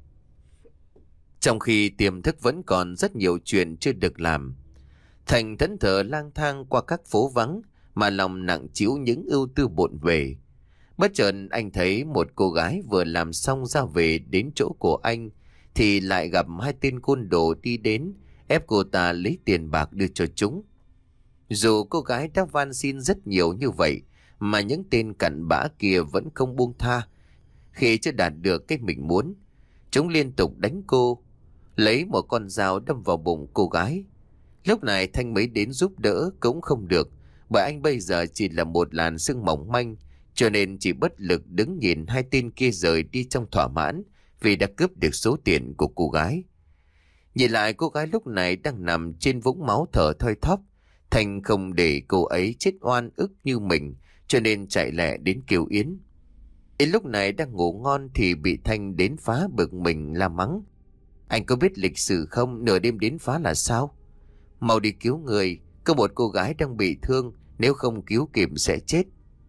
Trong khi tiềm thức vẫn còn rất nhiều chuyện chưa được làm, Thành thẫn thờ lang thang qua các phố vắng mà lòng nặng trĩu những ưu tư bộn bề. Bất chợt anh thấy một cô gái vừa làm xong ra về đến chỗ của anh thì lại gặp hai tên côn đồ đi đến ép cô ta lấy tiền bạc đưa cho chúng. Dù cô gái đã van xin rất nhiều như vậy mà những tên cặn bã kia vẫn không buông tha. Khi chưa đạt được cái mình muốn, chúng liên tục đánh cô, lấy một con dao đâm vào bụng cô gái. Lúc này Thanh mới đến giúp đỡ cũng không được, bởi anh bây giờ chỉ là một làn xương mỏng manh, cho nên chỉ bất lực đứng nhìn hai tên kia rời đi trong thỏa mãn vì đã cướp được số tiền của cô gái. Nhìn lại cô gái lúc này đang nằm trên vũng máu thở thoi thóp, Thanh không để cô ấy chết oan ức như mình, cho nên chạy lẹ đến kêu Yến. Yến lúc này đang ngủ ngon thì bị Thanh đến phá bực mình la mắng. Anh có biết lịch sử không? Nửa đêm đến phá là sao? Mau đi cứu người, có một cô gái đang bị thương, nếu không cứu kịp sẽ chết.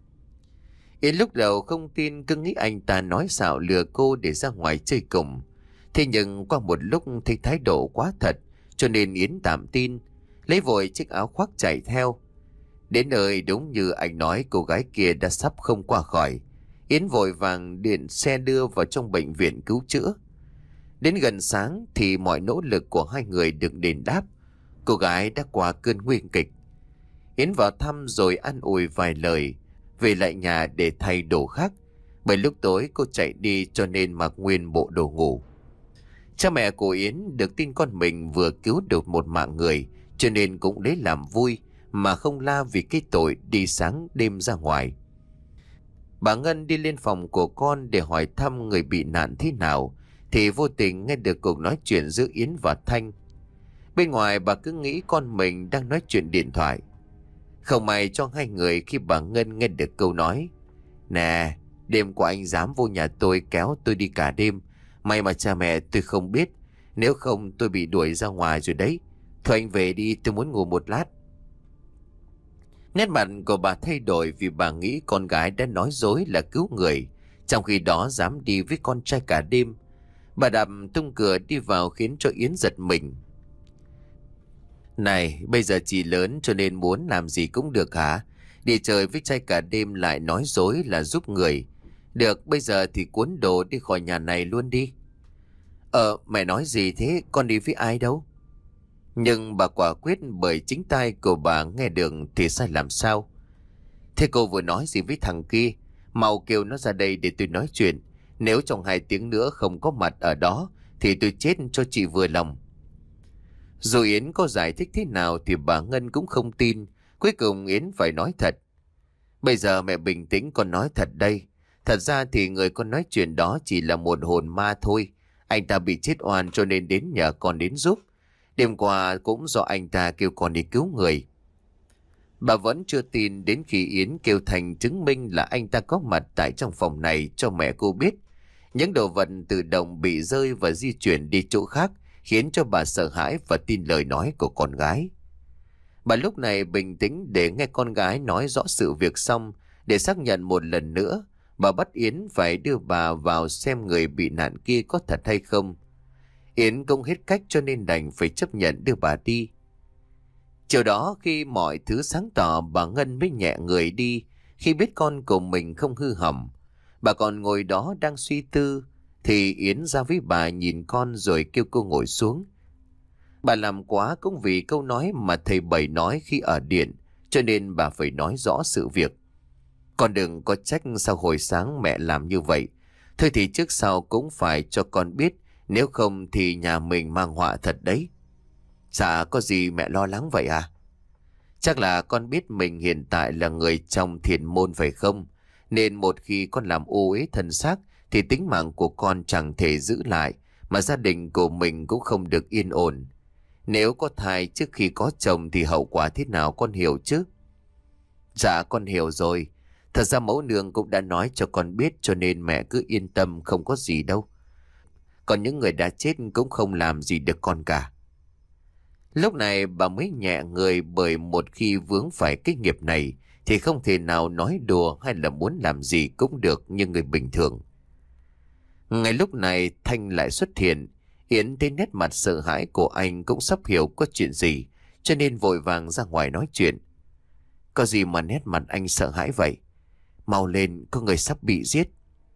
Yến lúc đầu không tin, cứ nghĩ anh ta nói xạo lừa cô để ra ngoài chơi cùng. Thế nhưng qua một lúc thấy thái độ quá thật, cho nên Yến tạm tin, lấy vội chiếc áo khoác chạy theo. Đến nơi đúng như anh nói, cô gái kia đã sắp không qua khỏi. Yến vội vàng điện xe đưa vào trong bệnh viện cứu chữa. Đến gần sáng thì mọi nỗ lực của hai người được đền đáp. Cô gái đã qua cơn nguy kịch. Yến vào thăm rồi an ủi vài lời, về lại nhà để thay đồ khác, bởi lúc tối cô chạy đi cho nên mặc nguyên bộ đồ ngủ. Cha mẹ của Yến được tin con mình vừa cứu được một mạng người, cho nên cũng lấy làm vui mà không la vì cái tội đi sáng đêm ra ngoài. Bà Ngân đi lên phòng của con để hỏi thăm người bị nạn thế nào thì vô tình nghe được cuộc nói chuyện giữa Yến và Thanh. Bên ngoài bà cứ nghĩ con mình đang nói chuyện điện thoại. Không may cho hai người khi bà Ngân nghe được câu nói: Nè, đêm qua anh dám vô nhà tôi kéo tôi đi cả đêm. May mà cha mẹ tôi không biết, nếu không tôi bị đuổi ra ngoài rồi đấy. Thôi anh về đi, tôi muốn ngủ một lát. Nét mặt của bà thay đổi vì bà nghĩ con gái đã nói dối là cứu người, trong khi đó dám đi với con trai cả đêm. Bà đạp tung cửa đi vào khiến cho Yến giật mình. Này, bây giờ chị lớn cho nên muốn làm gì cũng được hả? Đi chơi với trai cả đêm lại nói dối là giúp người. Được, bây giờ thì cuốn đồ đi khỏi nhà này luôn đi. Ờ, mẹ nói gì thế? Con đi với ai đâu? Nhưng bà quả quyết bởi chính tai của bà nghe được thì sai làm sao? Thế cô vừa nói gì với thằng kia? Mau kêu nó ra đây để tôi nói chuyện. Nếu trong hai tiếng nữa không có mặt ở đó thì tôi chết cho chị vừa lòng. Dù Yến có giải thích thế nào thì bà Ngân cũng không tin. Cuối cùng Yến phải nói thật. Bây giờ mẹ bình tĩnh, con nói thật đây. Thật ra thì người con nói chuyện đó chỉ là một hồn ma thôi. Anh ta bị chết oan cho nên đến nhờ con đến giúp. Đêm qua cũng do anh ta kêu con đi cứu người. Bà vẫn chưa tin đến khi Yến kêu Thành chứng minh là anh ta có mặt tại trong phòng này cho mẹ cô biết. Những đồ vật tự động bị rơi và di chuyển đi chỗ khác, khiến cho bà sợ hãi và tin lời nói của con gái. Bà lúc này bình tĩnh để nghe con gái nói rõ sự việc xong. Để xác nhận một lần nữa, bà bắt Yến phải đưa bà vào xem người bị nạn kia có thật hay không. Yến cũng hết cách cho nên đành phải chấp nhận đưa bà đi. Chiều đó khi mọi thứ sáng tỏ, bà Ngân mới nhẹ người đi khi biết con của mình không hư hỏng. Bà còn ngồi đó đang suy tư thì Yến ra với bà nhìn con rồi kêu cô ngồi xuống. Bà làm quá cũng vì câu nói mà thầy Bảy nói khi ở điện, cho nên bà phải nói rõ sự việc. Con đừng có trách sao hồi sáng mẹ làm như vậy. Thôi thì trước sau cũng phải cho con biết, nếu không thì nhà mình mang họa thật đấy. Dạ, có gì mẹ lo lắng vậy à? Chắc là con biết mình hiện tại là người trong thiền môn phải không? Nên một khi con làm ô uế thân xác thì tính mạng của con chẳng thể giữ lại, mà gia đình của mình cũng không được yên ổn. Nếu có thai trước khi có chồng thì hậu quả thế nào con hiểu chứ? Dạ con hiểu rồi. Thật ra mẫu nương cũng đã nói cho con biết, cho nên mẹ cứ yên tâm, không có gì đâu. Còn những người đã chết cũng không làm gì được con cả. Lúc này bà mới nhẹ người, bởi một khi vướng phải cái nghiệp này thì không thể nào nói đùa hay là muốn làm gì cũng được như người bình thường. Ngay lúc này Thanh lại xuất hiện. Yến thấy nét mặt sợ hãi của anh cũng sắp hiểu có chuyện gì, cho nên vội vàng ra ngoài nói chuyện. Có gì mà nét mặt anh sợ hãi vậy? Mau lên, có người sắp bị giết.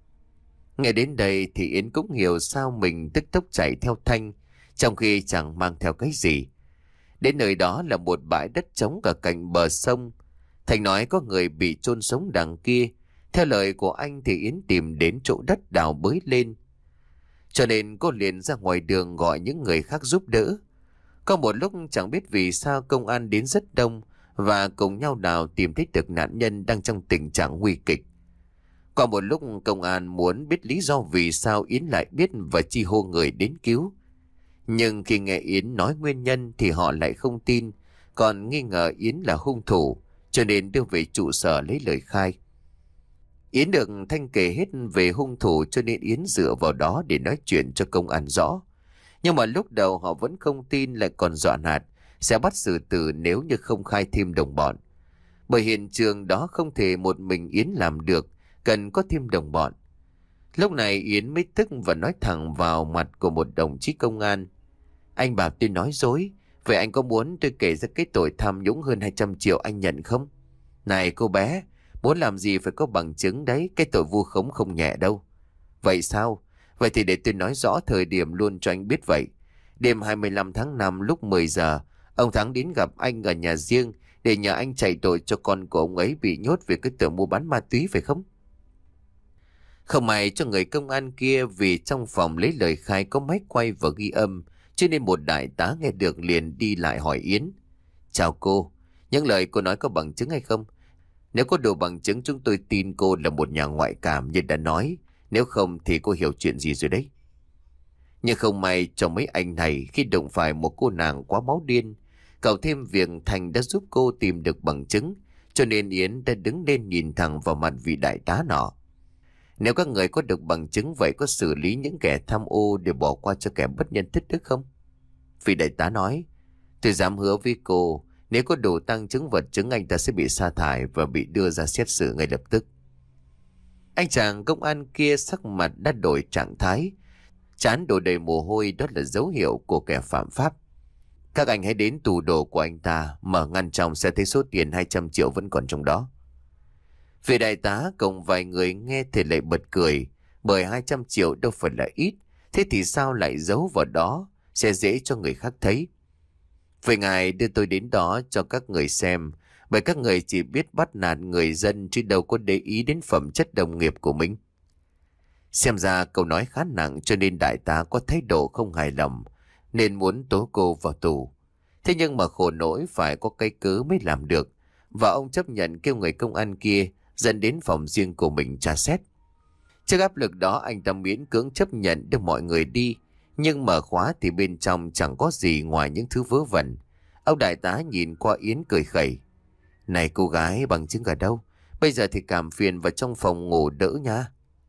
Nghe đến đây thì Yến cũng hiểu sao mình tức tốc chạy theo Thanh, trong khi chẳng mang theo cái gì. Đến nơi đó là một bãi đất trống ở cạnh bờ sông. Thành nói có người bị chôn sống đằng kia. Theo lời của anh thì Yến tìm đến chỗ đất đào bới lên. Cho nên cô liền ra ngoài đường gọi những người khác giúp đỡ. Có một lúc chẳng biết vì sao công an đến rất đông và cùng nhau đào tìm thấy được nạn nhân đang trong tình trạng nguy kịch. Qua một lúc công an muốn biết lý do vì sao Yến lại biết và chi hô người đến cứu. Nhưng khi nghe Yến nói nguyên nhân thì họ lại không tin, còn nghi ngờ Yến là hung thủ, cho nên đưa về trụ sở lấy lời khai. Yến được Thanh kể hết về hung thủ, cho nên Yến dựa vào đó để nói chuyện cho công an rõ. Nhưng mà lúc đầu họ vẫn không tin, lại còn dọa nạt sẽ bắt xử tử nếu như không khai thêm đồng bọn. Bởi hiện trường đó không thể một mình Yến làm được, cần có thêm đồng bọn. Lúc này Yến mới tức và nói thẳng vào mặt của một đồng chí công an. Anh bảo tôi nói dối, vậy anh có muốn tôi kể ra cái tội tham nhũng hơn hai trăm triệu anh nhận không? Này cô bé, muốn làm gì phải có bằng chứng đấy, cái tội vu khống không nhẹ đâu. Vậy sao? Vậy thì để tôi nói rõ thời điểm luôn cho anh biết vậy. Đêm hai mươi lăm tháng năm lúc mười giờ, ông Thắng đến gặp anh ở nhà riêng để nhờ anh chạy tội cho con của ông ấy bị nhốt về cái tội mua bán ma túy phải không? Không may cho người công an kia, vì trong phòng lấy lời khai có máy quay và ghi âm, cho nên một đại tá nghe được liền đi lại hỏi Yến. Chào cô, những lời cô nói có bằng chứng hay không? Nếu có đủ bằng chứng chúng tôi tin cô là một nhà ngoại cảm như đã nói, nếu không thì cô hiểu chuyện gì rồi đấy. Nhưng không may cho mấy anh này, khi đụng phải một cô nàng quá máu điên, cậu thêm việc Thành đã giúp cô tìm được bằng chứng, cho nên Yến đã đứng lên nhìn thẳng vào mặt vị đại tá nọ. Nếu các người có được bằng chứng vậy, có xử lý những kẻ tham ô để bỏ qua cho kẻ bất nhân tích đức không? Vị đại tá nói, tôi dám hứa với cô, nếu có đủ tăng chứng vật chứng anh ta sẽ bị sa thải và bị đưa ra xét xử ngay lập tức. Anh chàng công an kia sắc mặt đã đổi trạng thái, trán đổ đầy mồ hôi, đó là dấu hiệu của kẻ phạm pháp. Các anh hãy đến tủ đồ của anh ta, mở ngăn trong sẽ thấy số tiền hai trăm triệu vẫn còn trong đó. Vị đại tá cùng vài người nghe thì lại bật cười, bởi hai trăm triệu đâu phải là ít, thế thì sao lại giấu vào đó, sẽ dễ cho người khác thấy. Vậy ngài đưa tôi đến đó cho các người xem, bởi các người chỉ biết bắt nạt người dân chứ đâu có để ý đến phẩm chất đồng nghiệp của mình. Xem ra câu nói khá nặng, cho nên đại tá có thái độ không hài lòng, nên muốn tố cô vào tù. Thế nhưng mà khổ nỗi phải có cái cớ mới làm được, và ông chấp nhận kêu người công an kia dẫn đến phòng riêng của mình tra xét. Trước áp lực đó anh ta miễn cưỡng chấp nhận đưa mọi người đi, nhưng mở khóa thì bên trong chẳng có gì ngoài những thứ vớ vẩn. Ông đại tá nhìn qua Yến cười khẩy. Này cô gái, bằng chứng ở đâu? Bây giờ thì cảm phiền vào trong phòng ngủ đỡ nha.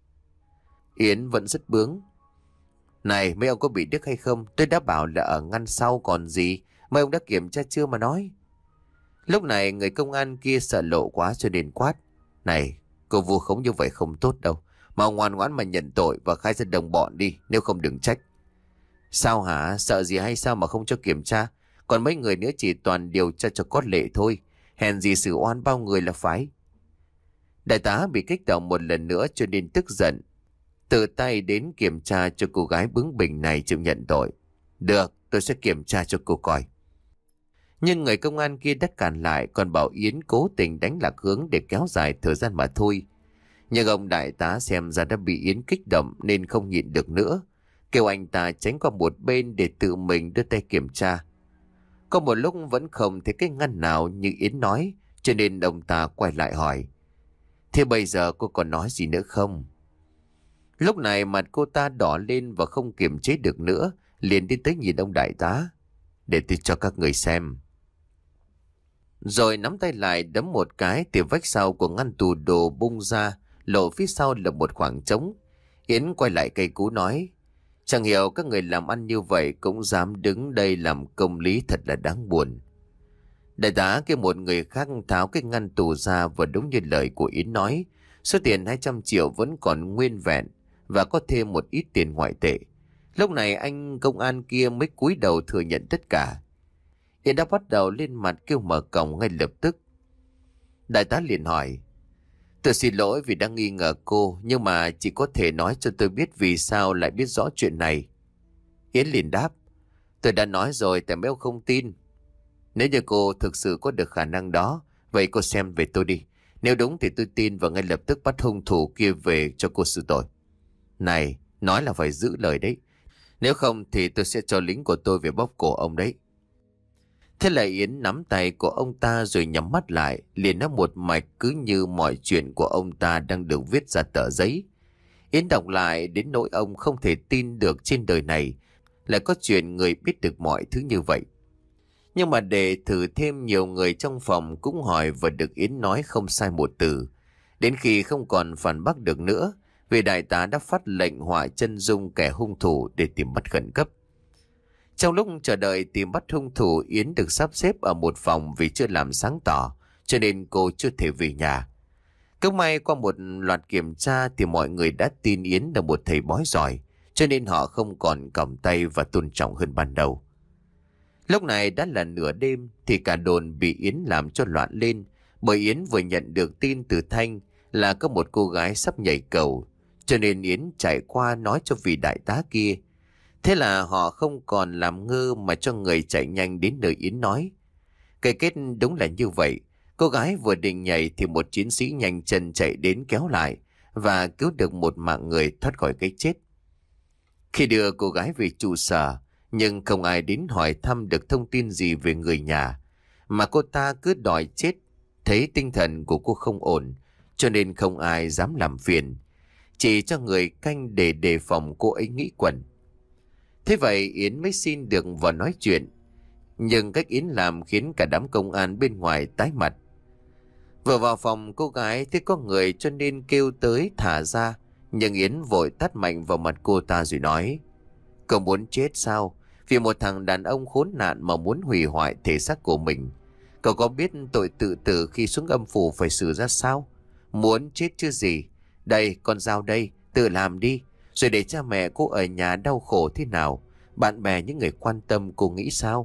Yến vẫn rất bướng. Này mấy ông có bị điếc hay không? Tôi đã bảo là ở ngăn sau còn gì. Mấy ông đã kiểm tra chưa mà nói? Lúc này người công an kia sợ lộ quá cho nên quát. Này, cô vu khống như vậy không tốt đâu. Mà ngoan ngoãn mà nhận tội và khai ra đồng bọn đi, nếu không đừng trách. Sao hả? Sợ gì hay sao mà không cho kiểm tra? Còn mấy người nữa chỉ toàn điều tra cho có lệ thôi. Hèn gì xử oan bao người là phải. Đại tá bị kích động một lần nữa cho nên tức giận, tự tay đến kiểm tra cho cô gái bướng bỉnh này chịu nhận tội. Được, tôi sẽ kiểm tra cho cô coi. Nhưng người công an kia đã cản lại, còn bảo Yến cố tình đánh lạc hướng để kéo dài thời gian mà thôi. Nhưng ông đại tá xem ra đã bị Yến kích động nên không nhịn được nữa, kêu anh ta tránh qua một bên để tự mình đưa tay kiểm tra. Có một lúc vẫn không thấy cái ngăn nào như Yến nói, cho nên ông ta quay lại hỏi. Thế bây giờ cô còn nói gì nữa không? Lúc này mặt cô ta đỏ lên và không kiềm chế được nữa, liền đi tới nhìn ông đại tá. để tôi cho các người xem. Rồi nắm tay lại đấm một cái thì vách sau của ngăn tủ đồ bung ra, lộ phía sau là một khoảng trống. Yến quay lại cây cú nói: Chẳng hiểu các người làm ăn như vậy cũng dám đứng đây làm công lý, thật là đáng buồn. Đại tá kêu một người khác tháo cái ngăn tủ ra, và đúng như lời của Yến nói, số tiền hai trăm triệu vẫn còn nguyên vẹn và có thêm một ít tiền ngoại tệ. Lúc này anh công an kia mới cúi đầu thừa nhận tất cả. Yến đã bắt đầu lên mặt kêu mở cổng ngay lập tức. Đại tá liền hỏi: Tôi xin lỗi vì đang nghi ngờ cô, nhưng mà chỉ có thể nói cho tôi biết vì sao lại biết rõ chuyện này. Yến liền đáp: Tôi đã nói rồi,แต่mấy ông không tin. Nếu như cô thực sự có được khả năng đó, vậy cô xem về tôi đi. Nếu đúng thì tôi tin và ngay lập tức bắt hung thủ kia về cho cô xử tội. Này, nói là phải giữ lời đấy. Nếu không thì tôi sẽ cho lính của tôi về bóp cổ ông đấy. Thế là Yến nắm tay của ông ta rồi nhắm mắt lại, liền nói một mạch cứ như mọi chuyện của ông ta đang được viết ra tờ giấy. Yến đọc lại đến nỗi ông không thể tin được trên đời này lại có chuyện người biết được mọi thứ như vậy. Nhưng mà để thử thêm, nhiều người trong phòng cũng hỏi và được Yến nói không sai một từ. Đến khi không còn phản bác được nữa, vì đại tá đã phát lệnh họa chân dung kẻ hung thủ để tìm bắt khẩn cấp. Trong lúc chờ đợi tìm bắt hung thủ, Yến được sắp xếp ở một phòng vì chưa làm sáng tỏ, cho nên cô chưa thể về nhà. Cứ may qua một loạt kiểm tra thì mọi người đã tin Yến là một thầy bói giỏi, cho nên họ không còn còng tay và tôn trọng hơn ban đầu. Lúc này đã là nửa đêm thì cả đồn bị Yến làm cho loạn lên, bởi Yến vừa nhận được tin từ Thanh là có một cô gái sắp nhảy cầu, cho nên Yến chạy qua nói cho vị đại tá kia. Thế là họ không còn làm ngơ mà cho người chạy nhanh đến nơi Yến nói. Cái kết đúng là như vậy. Cô gái vừa định nhảy thì một chiến sĩ nhanh chân chạy đến kéo lại và cứu được một mạng người thoát khỏi cái chết. Khi đưa cô gái về trụ sở, nhưng không ai đến hỏi thăm được thông tin gì về người nhà, mà cô ta cứ đòi chết. Thấy tinh thần của cô không ổn, cho nên không ai dám làm phiền, chỉ cho người canh để đề phòng cô ấy nghĩ quẩn. Thế vậy Yến mới xin được vào nói chuyện, nhưng cách Yến làm khiến cả đám công an bên ngoài tái mặt. Vừa vào phòng, cô gái thấy có người cho nên kêu tới thả ra, nhưng Yến vội tát mạnh vào mặt cô ta rồi nói: Cậu muốn chết sao? Vì một thằng đàn ông khốn nạn mà muốn hủy hoại thể xác của mình. Cậu có biết tội tự tử khi xuống âm phủ phải xử ra sao? Muốn chết chứ gì? Đây, con dao đây, tự làm đi, rồi để cha mẹ cô ở nhà đau khổ thế nào, bạn bè những người quan tâm cô nghĩ sao?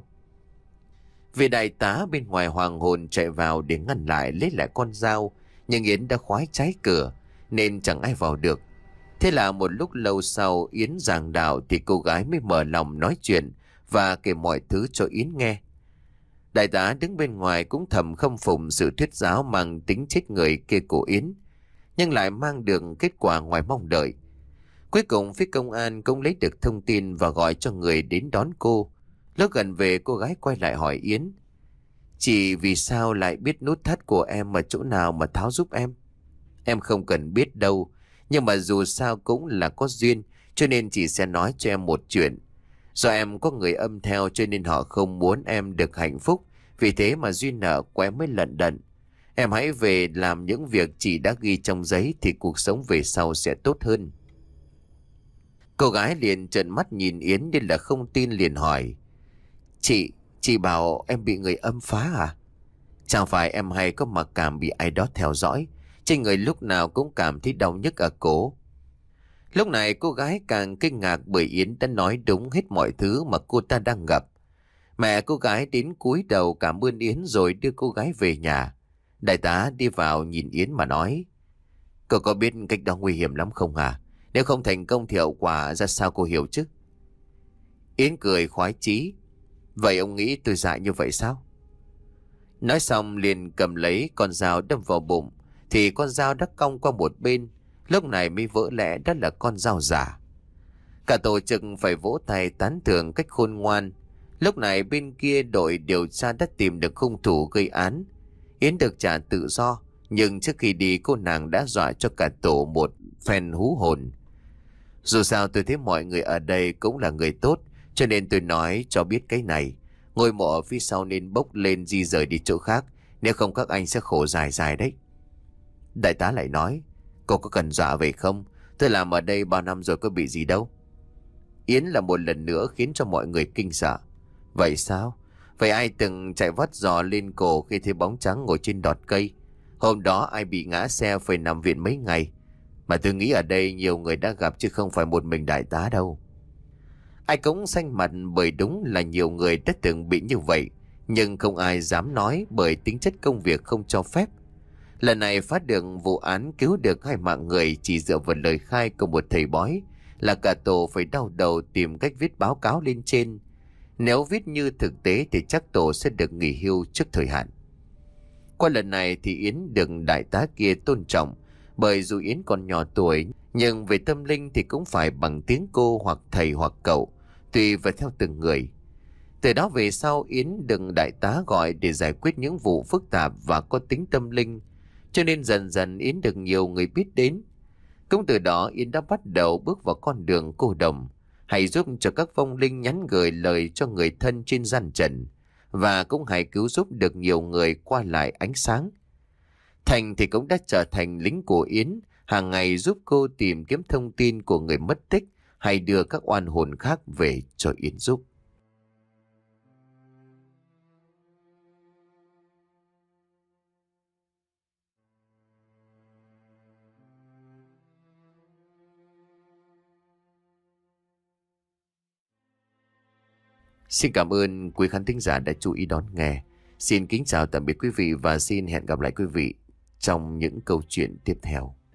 Vị đại tá bên ngoài hoàng hồn chạy vào để ngăn lại lấy lại con dao, nhưng Yến đã khóa trái cửa nên chẳng ai vào được. Thế là một lúc lâu sau Yến giảng đạo thì cô gái mới mở lòng nói chuyện và kể mọi thứ cho Yến nghe. Đại tá đứng bên ngoài cũng thầm khâm phục sự thuyết giáo mang tính chết người kia của Yến, nhưng lại mang được kết quả ngoài mong đợi. Cuối cùng phía công an cũng lấy được thông tin và gọi cho người đến đón cô. Lúc gần về, cô gái quay lại hỏi Yến: Chị vì sao lại biết nút thắt của em ở chỗ nào mà tháo giúp em? Em không cần biết đâu, nhưng mà dù sao cũng là có duyên, cho nên chị sẽ nói cho em một chuyện. Do em có người âm theo cho nên họ không muốn em được hạnh phúc, vì thế mà duyên nợ của em mới lận đận. Em hãy về làm những việc chị đã ghi trong giấy thì cuộc sống về sau sẽ tốt hơn. Cô gái liền trợn mắt nhìn Yến nên là không tin, liền hỏi: Chị, chị bảo em bị người âm phá à? Chẳng phải em hay có mặc cảm bị ai đó theo dõi, trên người lúc nào cũng cảm thấy đau nhức ở cổ. Lúc này cô gái càng kinh ngạc bởi Yến đã nói đúng hết mọi thứ mà cô ta đang gặp. Mẹ cô gái đến cúi đầu cảm ơn Yến rồi đưa cô gái về nhà. Đại tá đi vào nhìn Yến mà nói: Cậu có biết cách đó nguy hiểm lắm không à? Nếu không thành công thì hậu quả ra sao cô hiểu chứ? Yến cười khoái chí: Vậy ông nghĩ tôi dại như vậy sao? Nói xong liền cầm lấy con dao đâm vào bụng, thì con dao đã cong qua một bên. Lúc này mới vỡ lẽ đó là con dao giả. Cả tổ chức phải vỗ tay tán thưởng cách khôn ngoan. Lúc này bên kia đội điều tra đã tìm được hung thủ gây án. Yến được trả tự do, nhưng trước khi đi cô nàng đã dọa cho cả tổ một phen hú hồn. Dù sao tôi thấy mọi người ở đây cũng là người tốt, cho nên tôi nói cho biết cái này. Ngôi mộ ở phía sau nên bốc lên di rời đi chỗ khác, nếu không các anh sẽ khổ dài dài đấy. Đại tá lại nói, cô có cần dọa về không? Tôi làm ở đây bao năm rồi có bị gì đâu. Yến là một lần nữa khiến cho mọi người kinh sợ. Vậy sao? Vậy ai từng chạy vắt giò lên cổ khi thấy bóng trắng ngồi trên đọt cây? Hôm đó ai bị ngã xe phải nằm viện mấy ngày? Mà tôi nghĩ ở đây nhiều người đã gặp chứ không phải một mình đại tá đâu. Ai cũng xanh mặt bởi đúng là nhiều người đã từng bị như vậy, nhưng không ai dám nói bởi tính chất công việc không cho phép. Lần này phát được vụ án cứu được hai mạng người chỉ dựa vào lời khai của một thầy bói, là cả tổ phải đau đầu tìm cách viết báo cáo lên trên. Nếu viết như thực tế thì chắc tổ sẽ được nghỉ hưu trước thời hạn. Qua lần này thì Yến được đại tá kia tôn trọng, bởi dù Yến còn nhỏ tuổi, nhưng về tâm linh thì cũng phải bằng tiếng cô hoặc thầy hoặc cậu, tùy vào theo từng người. Từ đó về sau Yến được đại tá gọi để giải quyết những vụ phức tạp và có tính tâm linh, cho nên dần dần Yến được nhiều người biết đến. Cũng từ đó Yến đã bắt đầu bước vào con đường cô đồng, hãy giúp cho các vong linh nhắn gửi lời cho người thân trên gian trần, và cũng hãy cứu giúp được nhiều người qua lại ánh sáng. Thành thì cũng đã trở thành lính của Yến, hàng ngày giúp cô tìm kiếm thông tin của người mất tích hay đưa các oan hồn khác về cho Yến giúp. Xin cảm ơn quý khán thính giả đã chú ý đón nghe. Xin kính chào tạm biệt quý vị và xin hẹn gặp lại quý vị trong những câu chuyện tiếp theo.